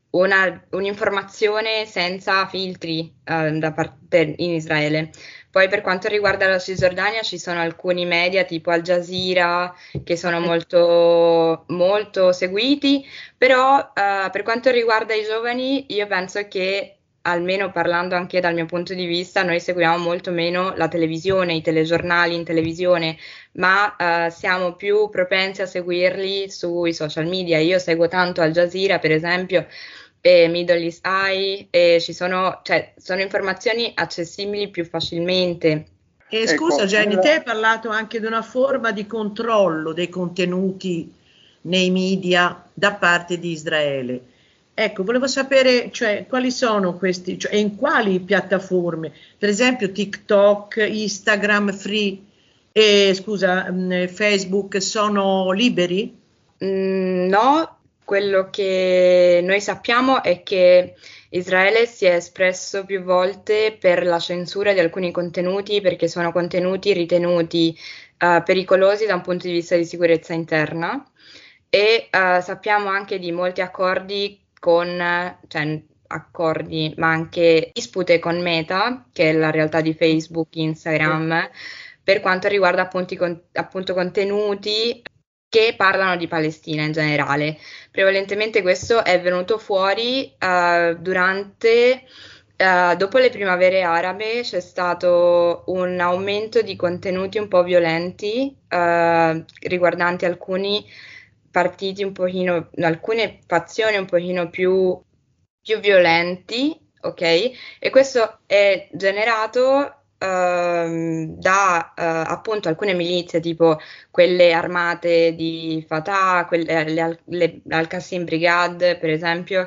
una, un'informazione senza filtri eh, da parte in Israele. Poi per quanto riguarda la Cisgiordania ci sono alcuni media tipo Al Jazeera che sono molto, molto seguiti, però eh, per quanto riguarda i giovani io penso che, almeno parlando anche dal mio punto di vista, noi seguiamo molto meno la televisione, i telegiornali in televisione, ma eh, siamo più propensi a seguirli sui social media. Io seguo tanto Al Jazeera, per esempio, e Middle East Eye, e ci sono, cioè, sono informazioni accessibili più facilmente. E scusa, Jenny, te hai parlato anche di una forma di controllo dei contenuti nei media da parte di Israele. Ecco, volevo sapere, cioè, quali sono questi, cioè, in quali piattaforme, per esempio TikTok, Instagram, Free, e, scusa, mh, Facebook, sono liberi? Mm, no. Quello che noi sappiamo è che Israele si è espresso più volte per la censura di alcuni contenuti perché sono contenuti ritenuti uh, pericolosi da un punto di vista di sicurezza interna, e uh, sappiamo anche di molti accordi con, cioè accordi, ma anche dispute con Meta, che è la realtà di Facebook, Instagram, per quanto riguarda appunto, con, appunto contenuti che parlano di Palestina in generale. Prevalentemente questo è venuto fuori uh, durante, uh, dopo le primavere arabe, c'è stato un aumento di contenuti un po' violenti uh, riguardanti alcuni partiti un pochino, alcune fazioni un pochino più, più violenti, ok? E questo è generato Uh, da uh, appunto alcune milizie tipo quelle armate di Fatah, quelle, le, le Al-Qassam Brigade per esempio,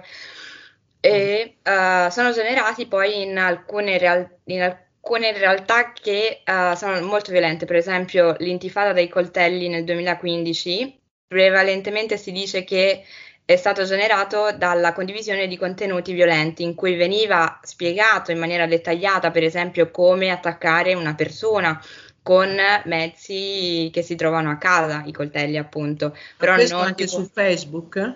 e uh, sono generati poi in alcune, real- in alcune realtà che uh, sono molto violente. Per esempio l'intifada dei coltelli nel duemilaquindici, prevalentemente si dice che è stato generato dalla condivisione di contenuti violenti in cui veniva spiegato in maniera dettagliata, per esempio, come attaccare una persona con mezzi che si trovano a casa, i coltelli appunto. Però questo non anche tipo... su Facebook?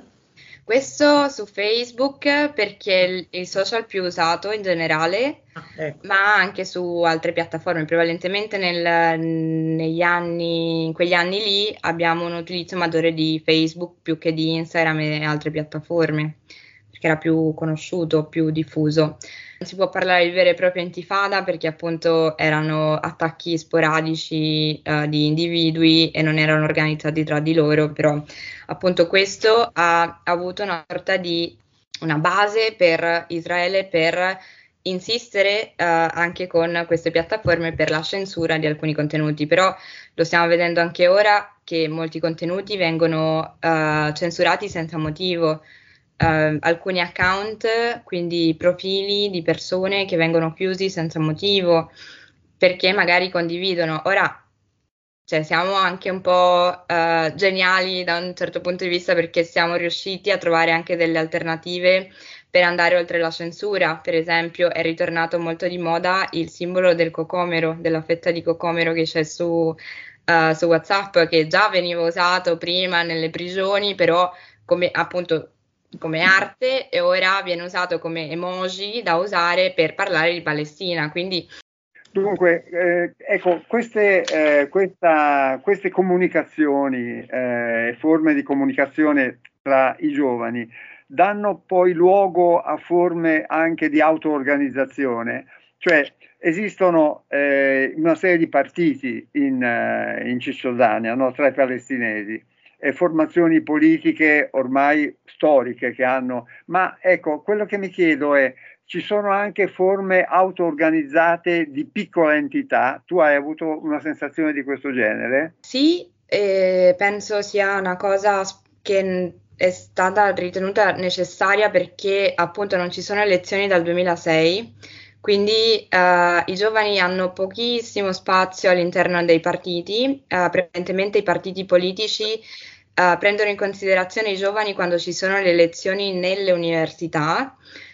Questo su Facebook perché è il, il social più usato in generale, ah, ecco. ma anche su altre piattaforme. Prevalentemente nel, negli anni, in quegli anni lì abbiamo un utilizzo maggiore di Facebook più che di Instagram e altre piattaforme, perché era più conosciuto, più diffuso. Non si può parlare di vera e propria intifada perché appunto erano attacchi sporadici uh, di individui e non erano organizzati tra di loro, però appunto questo ha avuto una sorta di una base per Israele per insistere uh, anche con queste piattaforme per la censura di alcuni contenuti, però lo stiamo vedendo anche ora che molti contenuti vengono uh, censurati senza motivo. Uh, alcuni account, quindi profili di persone che vengono chiusi senza motivo perché magari condividono. Ora, cioè, siamo anche un po' uh, geniali da un certo punto di vista perché siamo riusciti a trovare anche delle alternative per andare oltre la censura. Per esempio, è ritornato molto di moda il simbolo del cocomero, della fetta di cocomero che c'è su, uh, su WhatsApp, che già veniva usato prima nelle prigioni, però come appunto come arte, e ora viene usato come emoji da usare per parlare di Palestina. Quindi dunque eh, ecco queste, eh, questa, queste comunicazioni e eh, forme di comunicazione tra i giovani danno poi luogo a forme anche di auto-organizzazione, cioè esistono eh, una serie di partiti in, eh, in Cisgiordania, no, tra i palestinesi, e formazioni politiche ormai storiche che hanno, ma ecco, quello che mi chiedo è, ci sono anche forme auto-organizzate di piccola entità? Tu hai avuto una sensazione di questo genere? Sì, eh, penso sia una cosa che è stata ritenuta necessaria perché appunto non ci sono elezioni dal duemilasei, quindi uh, i giovani hanno pochissimo spazio all'interno dei partiti, uh, prevalentemente i partiti politici uh, prendono in considerazione i giovani quando ci sono le elezioni nelle università,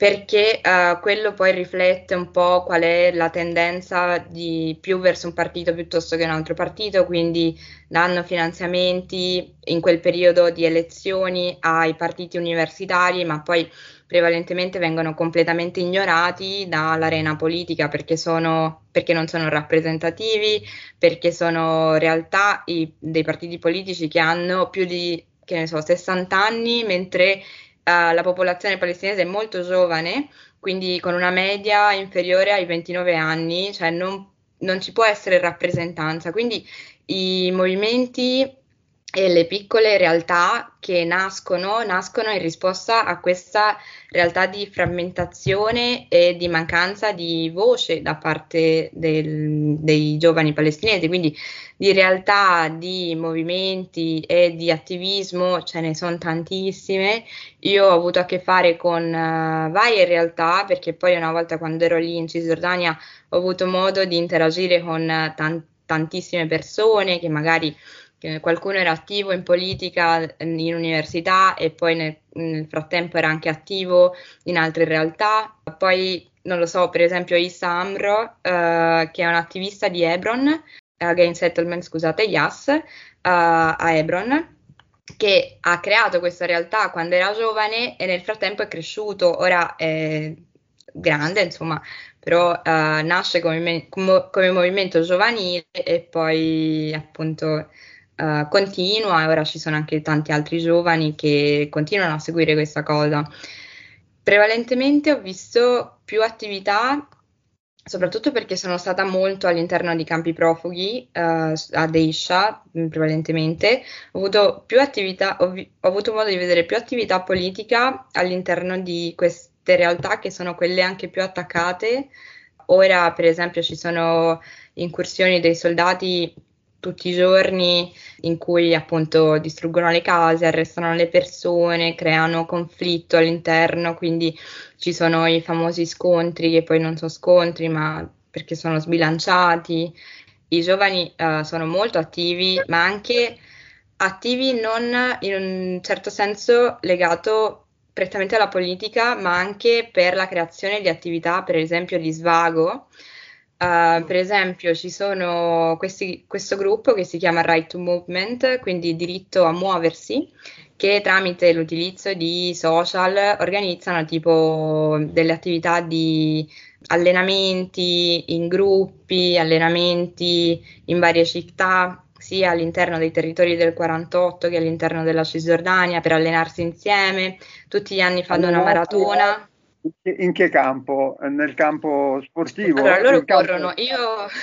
perché uh, quello poi riflette un po' qual è la tendenza di più verso un partito piuttosto che un altro partito, quindi danno finanziamenti in quel periodo di elezioni ai partiti universitari, ma poi prevalentemente vengono completamente ignorati dall'arena politica perché, sono, perché non sono rappresentativi, perché sono in realtà i, dei partiti politici che hanno più di, che ne so, sessanta anni, mentre Uh, la popolazione palestinese è molto giovane, quindi con una media inferiore ai ventinove anni, cioè non, non ci può essere rappresentanza. Quindi i movimenti e le piccole realtà che nascono, nascono in risposta a questa realtà di frammentazione e di mancanza di voce da parte del, dei giovani palestinesi, quindi di realtà, di movimenti e di attivismo ce ne sono tantissime. Io ho avuto a che fare con uh, varie realtà, perché poi una volta quando ero lì in Cisgiordania ho avuto modo di interagire con uh, tan- tantissime persone che magari qualcuno era attivo in politica in università e poi nel, nel frattempo era anche attivo in altre realtà. Poi, non lo so, per esempio Issa Amro, uh, che è un attivista di Hebron, Against Settlement, scusate, Yas, uh, a Hebron, che ha creato questa realtà quando era giovane e nel frattempo è cresciuto, ora è grande, insomma, però uh, nasce come, come, come movimento giovanile e poi appunto Uh, continua, e ora ci sono anche tanti altri giovani che continuano a seguire questa cosa. Prevalentemente ho visto più attività, soprattutto perché sono stata molto all'interno di campi profughi, uh, a Deisha prevalentemente, ho avuto più attività, ho, vi- ho avuto modo di vedere più attività politica all'interno di queste realtà che sono quelle anche più attaccate. Ora per esempio ci sono incursioni dei soldati tutti i giorni in cui appunto distruggono le case, arrestano le persone, creano conflitto all'interno, quindi ci sono i famosi scontri che poi non sono scontri ma perché sono sbilanciati. I giovani uh, sono molto attivi, ma anche attivi non in un certo senso legato prettamente alla politica, ma anche per la creazione di attività, per esempio di svago. Uh, per esempio ci sono questi, questo gruppo che si chiama Right to Movement, quindi diritto a muoversi, che tramite l'utilizzo di social organizzano tipo delle attività di allenamenti in gruppi, allenamenti in varie città, sia all'interno dei territori del quarantotto che all'interno della Cisgiordania, per allenarsi insieme. Tutti gli anni fanno una maratona. In che campo? Nel campo sportivo? Allora, loro Nel campo... corrono, io,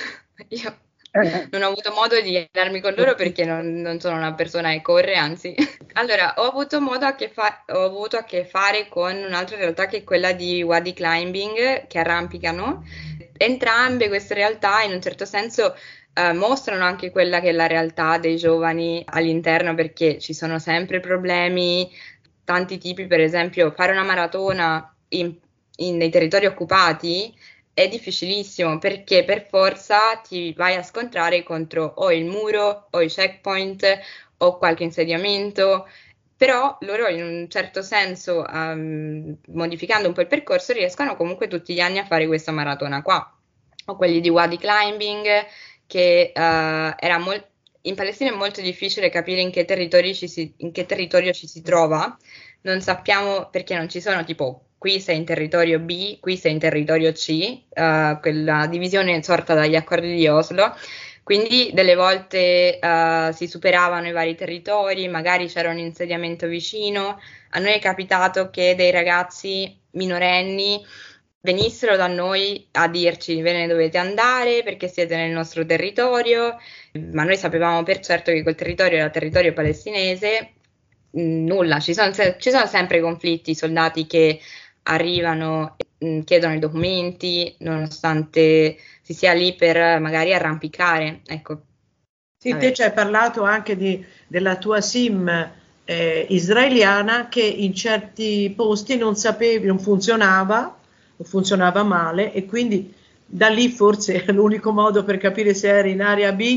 io non ho avuto modo di allenarmi con loro perché non, non sono una persona che corre, anzi. Allora, ho avuto modo a che, fa- ho avuto a che fare con un'altra realtà che è quella di Wadi Climbing, che arrampicano. Entrambe queste realtà in un certo senso eh, mostrano anche quella che è la realtà dei giovani all'interno, perché ci sono sempre problemi, tanti tipi, per esempio fare una maratona In, in, nei territori occupati è difficilissimo perché per forza ti vai a scontrare contro o il muro o i checkpoint o qualche insediamento, però loro in un certo senso um, modificando un po' il percorso riescono comunque tutti gli anni a fare questa maratona qua. O quelli di Wadi Climbing che uh, era molto in Palestina è molto difficile capire in che territorio ci si, in che territorio ci si trova, non sappiamo perché non ci sono tipo qui sei in territorio B, qui sei in territorio C, uh, quella divisione sorta dagli accordi di Oslo, quindi delle volte uh, si superavano i vari territori, magari c'era un insediamento vicino. A noi è capitato che dei ragazzi minorenni venissero da noi a dirci ve ne dovete andare perché siete nel nostro territorio, ma noi sapevamo per certo che quel territorio era territorio palestinese. Nulla, ci sono, se- ci sono sempre conflitti, soldati che arrivano, mh, chiedono i documenti nonostante si sia lì per magari arrampicare, ecco. Sì, Vabbè. te ci hai parlato anche di, della tua sim eh, israeliana che in certi posti non sapevi, non funzionava, o funzionava male, e quindi da lì forse l'unico modo per capire se eri in area B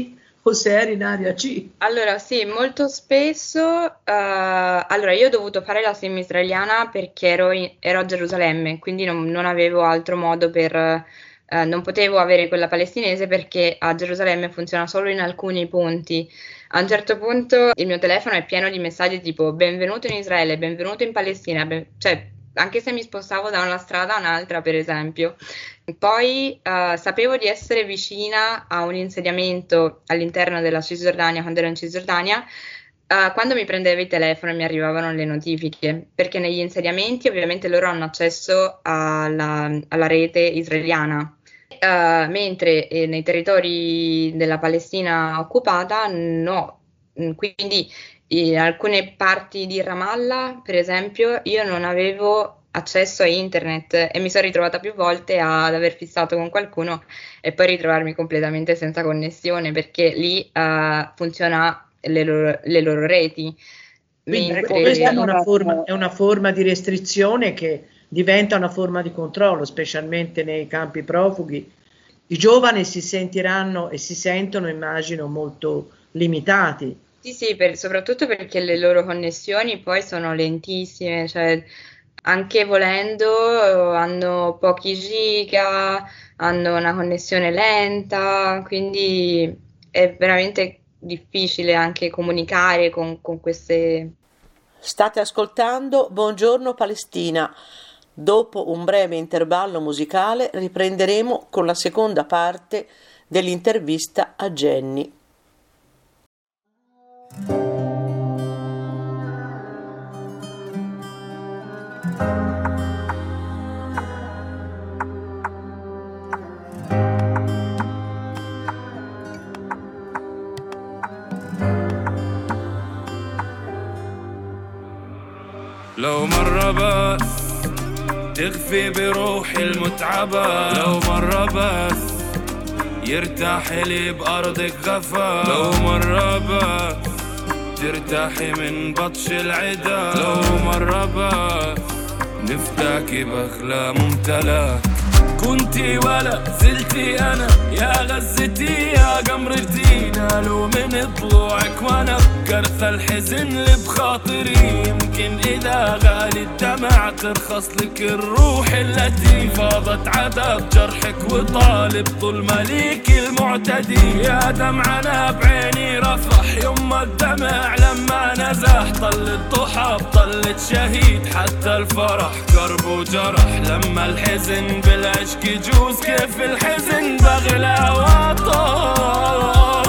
o se eri in area C. Allora sì, molto spesso, uh, allora io ho dovuto fare la sim israeliana perché ero, in, ero a Gerusalemme, quindi non, non avevo altro modo per, uh, non potevo avere quella palestinese perché a Gerusalemme funziona solo in alcuni punti. A un certo punto il mio telefono è pieno di messaggi tipo benvenuto in Israele, benvenuto in Palestina, ben- cioè anche se mi spostavo da una strada a un'altra per esempio. Poi uh, sapevo di essere vicina a un insediamento all'interno della Cisgiordania, quando ero in Cisgiordania, uh, quando mi prendevo il telefono e mi arrivavano le notifiche, perché negli insediamenti ovviamente loro hanno accesso alla, alla rete israeliana, uh, mentre eh, nei territori della Palestina occupata no. Quindi in alcune parti di Ramallah, per esempio, io non avevo accesso a internet e mi sono ritrovata più volte ad aver fissato con qualcuno e poi ritrovarmi completamente senza connessione perché lì uh, funziona le loro, le loro reti. Quindi mentre... questa è una, forma, è una forma di restrizione che diventa una forma di controllo, specialmente nei campi profughi. I giovani si sentiranno e si sentono, immagino, molto limitati. Sì, sì, per, soprattutto perché le loro connessioni poi sono lentissime, cioè anche volendo hanno pochi giga, hanno una connessione lenta, quindi è veramente difficile anche comunicare con, con queste... State ascoltando Buongiorno Palestina. Dopo un breve intervallo musicale riprenderemo con la seconda parte dell'intervista a Jenny. لو مرة بس تخفي بروحي المتعبة، لو مرة بس يرتاح لي بأرضك غفا، لو مرة بس ترتاحي من بطش العدا، لو مرة بس نفتاكي بأغلى ممتلك. كنتي ولا زلتي أنا يا غزتي يا قمرتي، نالوا من طلوعك وأنا بكرث الحزن اللي بخاطري. يمكن إذا غالي الدمع ترخص لك الروح التي فاضت عذاب جرحك وطالب طول مليك المعتدي. يا دمعنا بعيني رفح يما الدمع لما نزح، طلت ضحى بطلت شهيد حتى الفرح قرب وجرح. لما الحزن بالعشق يجوز كيف الحزن بغلى وطار.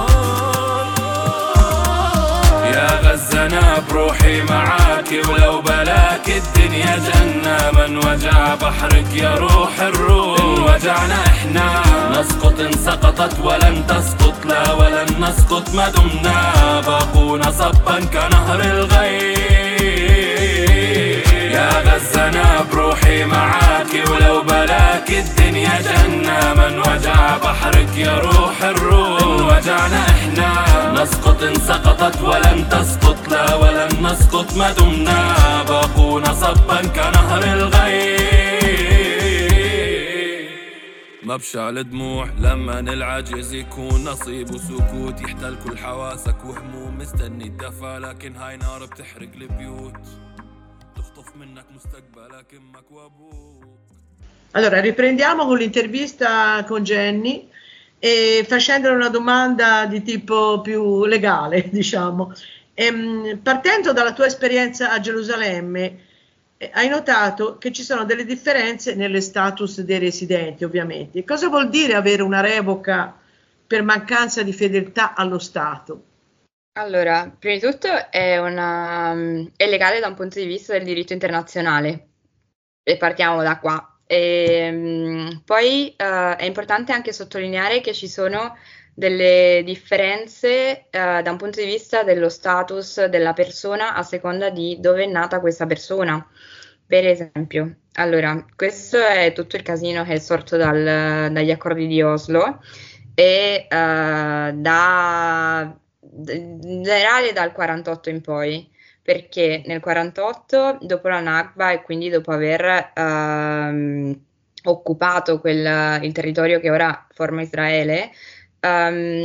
يا غزة أنا بروحي معاكي ولو بلاك الدنيا جنة، من وجع بحرك يا روح الروح. إن وجعنا إحنا نسقط إن سقطت ولن تسقط، لا ولن نسقط ما دمنا باقونا صبا كنهر الغيث. يا غزة أنا بروحي معاكي ولو بلاك الدنيا جنة، من وجع بحرك يا روح الروح. إن وجعنا إحنا نسقط إن سقطت ولن تسقط، لا ولن نسقط ما دمنا باقونا صبا كنهر الغيث. مبشع الدموع لما العجز يكون نصيب وسكوت، يحتل كل حواسك وهموم مستني الدفا، لكن هاي نار بتحرق البيوت تخطف منك مستقبلك امك وابوك. Allora riprendiamo con l'intervista con Jenny e facendole una domanda di tipo più legale, diciamo. Ehm, partendo dalla tua esperienza a Gerusalemme, eh, hai notato che ci sono delle differenze nelle status dei residenti, ovviamente. Cosa vuol dire avere una revoca per mancanza di fedeltà allo Stato? Allora, prima di tutto è, una, è legale da un punto di vista del diritto internazionale e partiamo da qua. E, poi uh, è importante anche sottolineare che ci sono delle differenze uh, da un punto di vista dello status della persona a seconda di dove è nata questa persona. Per esempio, allora, questo è tutto il casino che è sorto dal, dagli accordi di Oslo e uh, da, in generale dal quarantotto in poi. Perché nel quarantotto, dopo la Nakba e quindi dopo aver ehm, occupato quel, il territorio che ora forma Israele, ehm,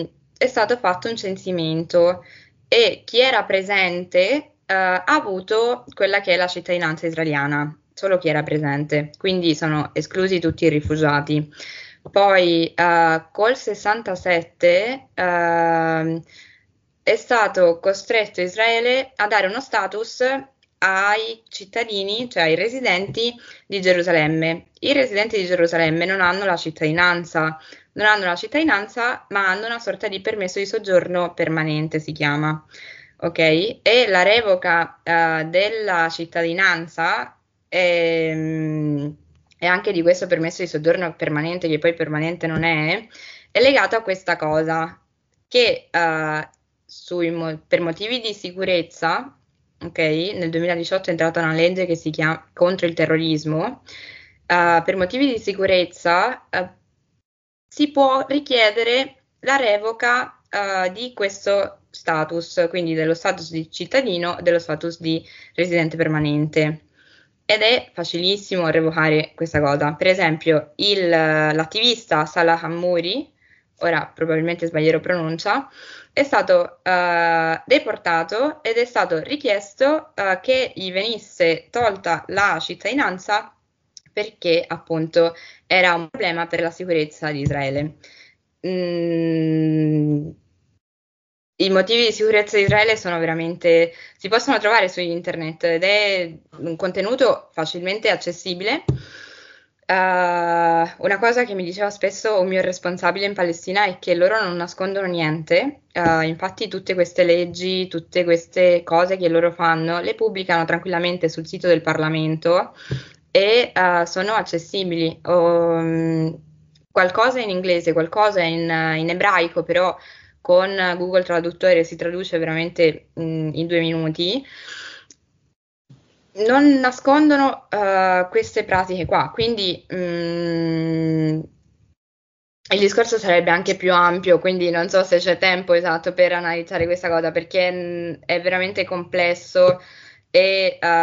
è stato fatto un censimento e chi era presente eh, ha avuto quella che è la cittadinanza israeliana, solo chi era presente, quindi sono esclusi tutti i rifugiati. Poi eh, col sessantasette eh, è stato costretto Israele a dare uno status ai cittadini, cioè ai residenti di Gerusalemme. I residenti di Gerusalemme non hanno la cittadinanza, non hanno la cittadinanza, ma hanno una sorta di permesso di soggiorno permanente, si chiama, ok? E la revoca uh, della cittadinanza e, e anche di questo permesso di soggiorno permanente, che poi permanente non è, è legato a questa cosa, che uh, sui mo- per motivi di sicurezza, ok, nel duemiladiciotto è entrata una legge che si chiama contro il terrorismo, uh, per motivi di sicurezza uh, si può richiedere la revoca uh, di questo status, quindi dello status di cittadino, dello status di residente permanente. Ed è facilissimo revocare questa cosa. Per esempio, il, l'attivista Salah Hamouri, ora probabilmente sbaglierò pronuncia, è stato uh, deportato ed è stato richiesto uh, che gli venisse tolta la cittadinanza perché appunto era un problema per la sicurezza di Israele. Mm, I motivi di sicurezza di Israele sono veramente, si possono trovare su internet ed è un contenuto facilmente accessibile. Uh, una cosa che mi diceva spesso un mio responsabile in Palestina è che loro non nascondono niente, uh, infatti tutte queste leggi, tutte queste cose che loro fanno le pubblicano tranquillamente sul sito del Parlamento e uh, sono accessibili. Um, qualcosa in inglese, qualcosa in, in ebraico, però con Google Traduttore si traduce veramente mh, in due minuti. Non nascondono uh, queste pratiche qua, quindi mh, il discorso sarebbe anche più ampio, quindi non so se c'è tempo esatto per analizzare questa cosa, perché mh, è veramente complesso e uh,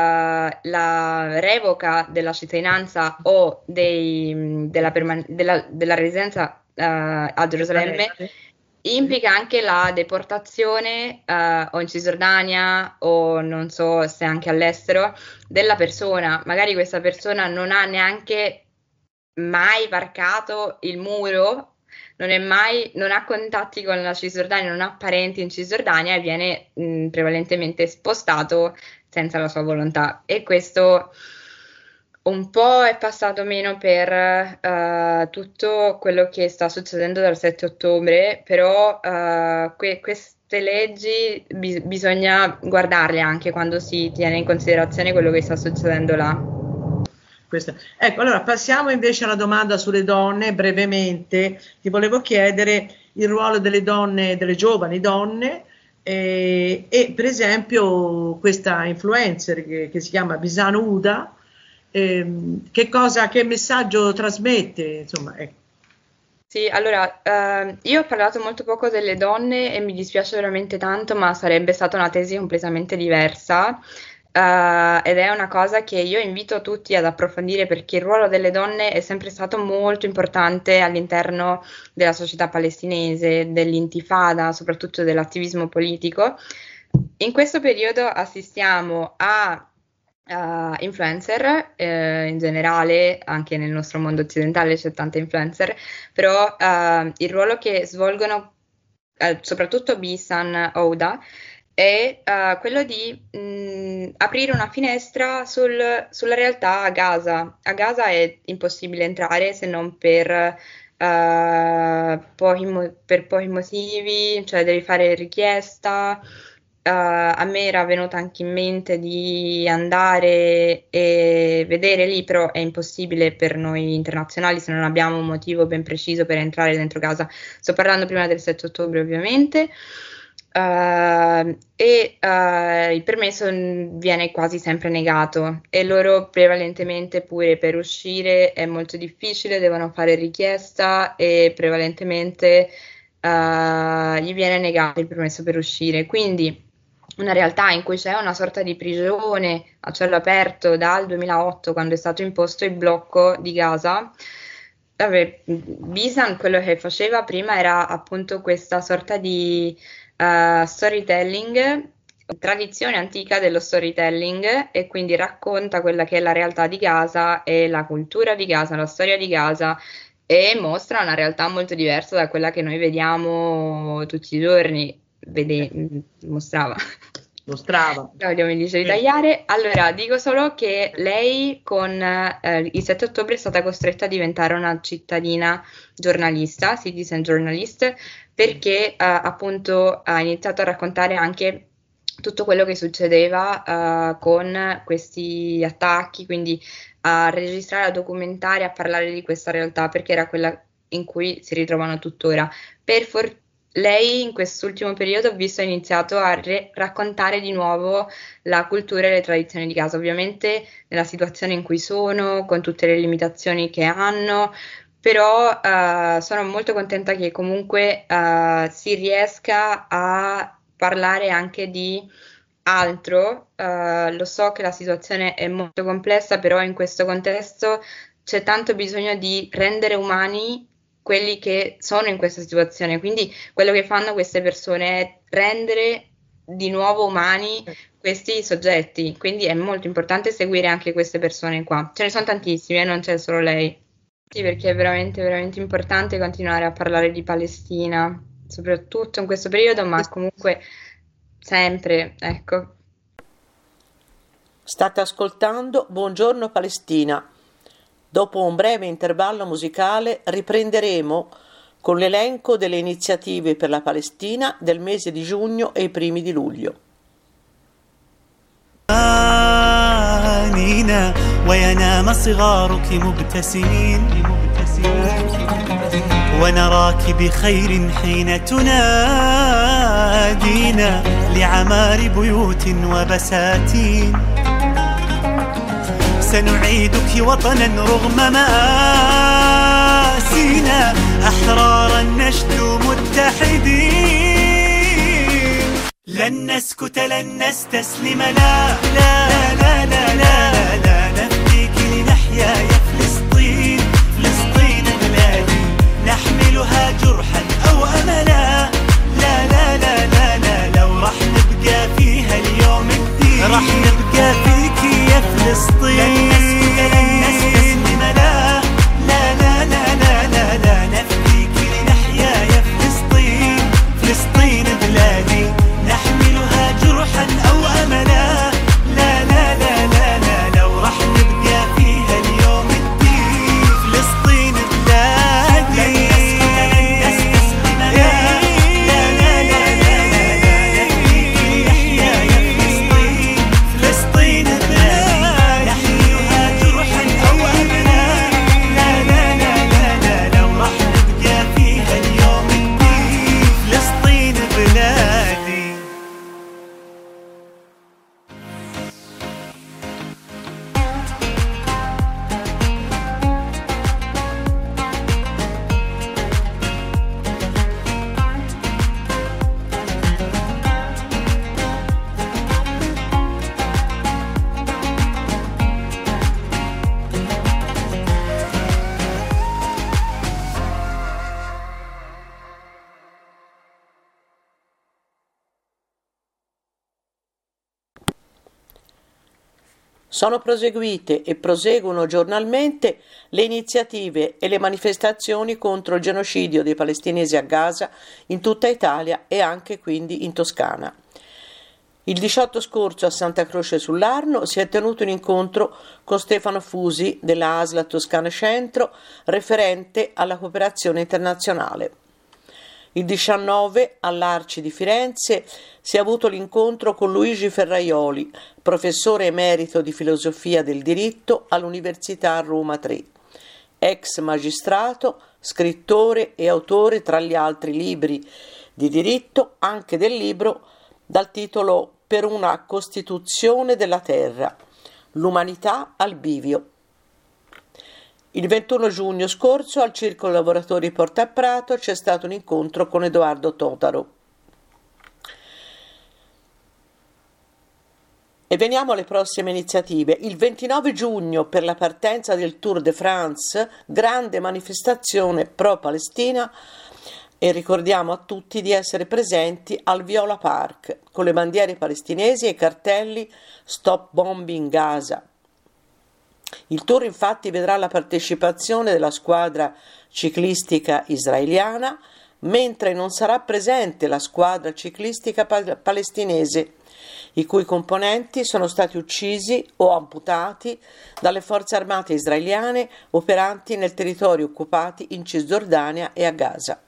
la revoca della cittadinanza o dei, della, perman- della, della residenza uh, a Gerusalemme implica anche la deportazione uh, o in Cisgiordania o non so se anche all'estero della persona. Magari questa persona non ha neanche mai varcato il muro, non è mai, non ha contatti con la Cisgiordania, non ha parenti in Cisgiordania e viene mh, prevalentemente spostato senza la sua volontà. E questo un po' è passato meno per uh, tutto quello che sta succedendo dal sette ottobre, però uh, que- queste leggi bis- bisogna guardarle anche quando si tiene in considerazione quello che sta succedendo là. Questa. Ecco, allora passiamo invece alla domanda sulle donne, brevemente. Ti volevo chiedere il ruolo delle donne, delle giovani donne, eh, e per esempio questa influencer che, che si chiama Bisan Uda, eh, che cosa, che messaggio trasmette, insomma, ecco. Sì, allora, eh, io ho parlato molto poco delle donne e mi dispiace veramente tanto, ma sarebbe stata una tesi completamente diversa. Uh, ed è una cosa che io invito tutti ad approfondire perché il ruolo delle donne è sempre stato molto importante all'interno della società palestinese, dell'intifada, soprattutto dell'attivismo politico. In questo periodo assistiamo a uh, influencer, eh, in generale, anche nel nostro mondo occidentale c'è tante influencer, però uh, il ruolo che svolgono uh, soprattutto Bisan Ouda è uh, quello di mh, aprire una finestra sul, sulla realtà a Gaza. A Gaza è impossibile entrare se non per, uh, pochi, mo- per pochi motivi, cioè devi fare richiesta. Uh, a me era venuta anche in mente di andare e vedere lì, però è impossibile per noi internazionali se non abbiamo un motivo ben preciso per entrare dentro Gaza. Sto parlando prima del sette ottobre, ovviamente. Uh, e uh, il permesso viene quasi sempre negato e loro prevalentemente pure per uscire è molto difficile, devono fare richiesta e prevalentemente uh, gli viene negato il permesso per uscire, quindi una realtà in cui c'è una sorta di prigione a cielo aperto dal duemilaotto, quando è stato imposto il blocco di Gaza. vabbè, Bisan quello che faceva prima era appunto questa sorta di uh, storytelling, tradizione antica dello storytelling, e quindi racconta quella che è la realtà di Gaza e la cultura di Gaza, la storia di Gaza, e mostra una realtà molto diversa da quella che noi vediamo tutti i giorni. Vede, mostrava. Mostrava. Claudio mi dice di tagliare. Allora, dico solo che lei con eh, il sette ottobre è stata costretta a diventare una cittadina giornalista, citizen journalist, perché eh, appunto ha iniziato a raccontare anche tutto quello che succedeva uh, con questi attacchi, quindi a registrare, a documentare, a parlare di questa realtà, perché era quella in cui si ritrovano tuttora. Per for- lei in quest'ultimo periodo ho visto ha iniziato a re- raccontare di nuovo la cultura e le tradizioni di Gaza, ovviamente nella situazione in cui sono, con tutte le limitazioni che hanno, però uh, sono molto contenta che comunque uh, si riesca a parlare anche di altro. Uh, lo so che la situazione è molto complessa, però in questo contesto c'è tanto bisogno di rendere umani quelli che sono in questa situazione, quindi quello che fanno queste persone è rendere di nuovo umani questi soggetti, quindi è molto importante seguire anche queste persone qua. Ce ne sono tantissime, non c'è solo lei. Sì, perché è veramente, veramente importante continuare a parlare di Palestina, soprattutto in questo periodo, ma comunque sempre, ecco. State ascoltando Buongiorno Palestina. Dopo un breve intervallo musicale riprenderemo con l'elenco delle iniziative per la Palestina del mese di giugno e i primi di luglio. وينام صغارك مبتسمين ونراك بخير حين تنادينا لعمار بيوت وبساتين سنعيدك وطنا رغم مآسينا أحرارا نشدو متحدين لن نسكت لن نستسلم لا لا لا لا لا لا نفديك لنحيا يا فلسطين فلسطين بلادي نحملها جرحا أو أملا لا لا لا لا لا لو رح نبقى فيها اليوم الدين رح نبقى فيك يا فلسطين لن نسكت لن نستسلم لا لا لا لا لا لا لا نفديك لنحيا يا فلسطين فلسطين بلادي نحملها جرحا أو أملا لا لا لا لا لا لو رح نبقى فيها اليوم الدين فلسطين بلادي لن نستسلم لا لا لا لا لا لا نفديك لنحيا يا فلسطين فلسطين بلادي نحملها جرحا أو أملا لا لا لا لا لا لو رح نبقى فيها اليوم الدين فلسطين بلادي. Sono proseguite e proseguono giornalmente le iniziative e le manifestazioni contro il genocidio dei palestinesi a Gaza in tutta Italia e anche quindi in Toscana. Il diciotto scorso a Santa Croce sull'Arno si è tenuto un incontro con Stefano Fusi della A S L Toscana Centro, referente alla cooperazione internazionale. Il diciannove all'Arci di Firenze si è avuto l'incontro con Luigi Ferraioli, professore emerito di filosofia del diritto all'Università Roma tre, ex magistrato, scrittore e autore tra gli altri libri di diritto anche del libro dal titolo Per una Costituzione della Terra, l'umanità al bivio. Il ventuno giugno scorso al Circolo Lavoratori Porta a Prato c'è stato un incontro con Edoardo Totaro. E veniamo alle prossime iniziative. Il ventinove giugno, per la partenza del Tour de France, grande manifestazione pro-Palestina, e ricordiamo a tutti di essere presenti al Viola Park con le bandiere palestinesi e i cartelli Stop Bombing Gaza. Il tour infatti vedrà la partecipazione della squadra ciclistica israeliana, mentre non sarà presente la squadra ciclistica pal- palestinese, i cui componenti sono stati uccisi o amputati dalle forze armate israeliane operanti nel territorio occupati in Cisgiordania e a Gaza.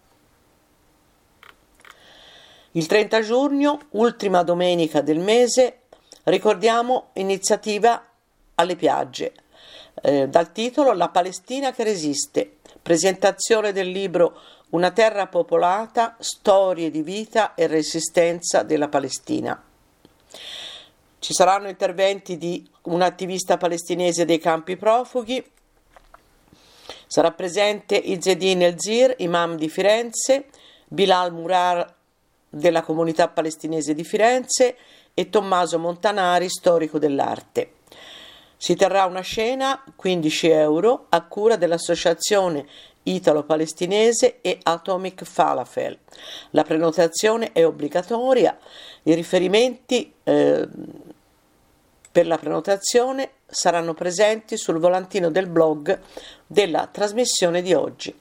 Il trenta giugno, ultima domenica del mese, ricordiamo iniziativa alle piagge, eh, dal titolo La Palestina che resiste, presentazione del libro Una terra popolata, storie di vita e resistenza della Palestina. Ci saranno interventi di un attivista palestinese dei campi profughi, sarà presente Izzedine El-Zir, imam di Firenze, Bilal Murar della comunità palestinese di Firenze e Tommaso Montanari, storico dell'arte. Si terrà una cena, quindici euro, a cura dell'associazione italo-palestinese e Atomic Falafel. La prenotazione è obbligatoria. I riferimenti eh, per la prenotazione saranno presenti sul volantino del blog della trasmissione di oggi.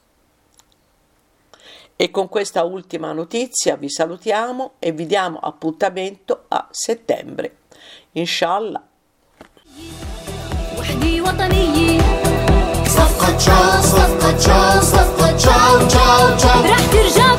E con questa ultima notizia vi salutiamo e vi diamo appuntamento a settembre. Inshallah. صفقة تشاو صفقة تشاو صفقة تشاو تشاو تشاو رح ترجع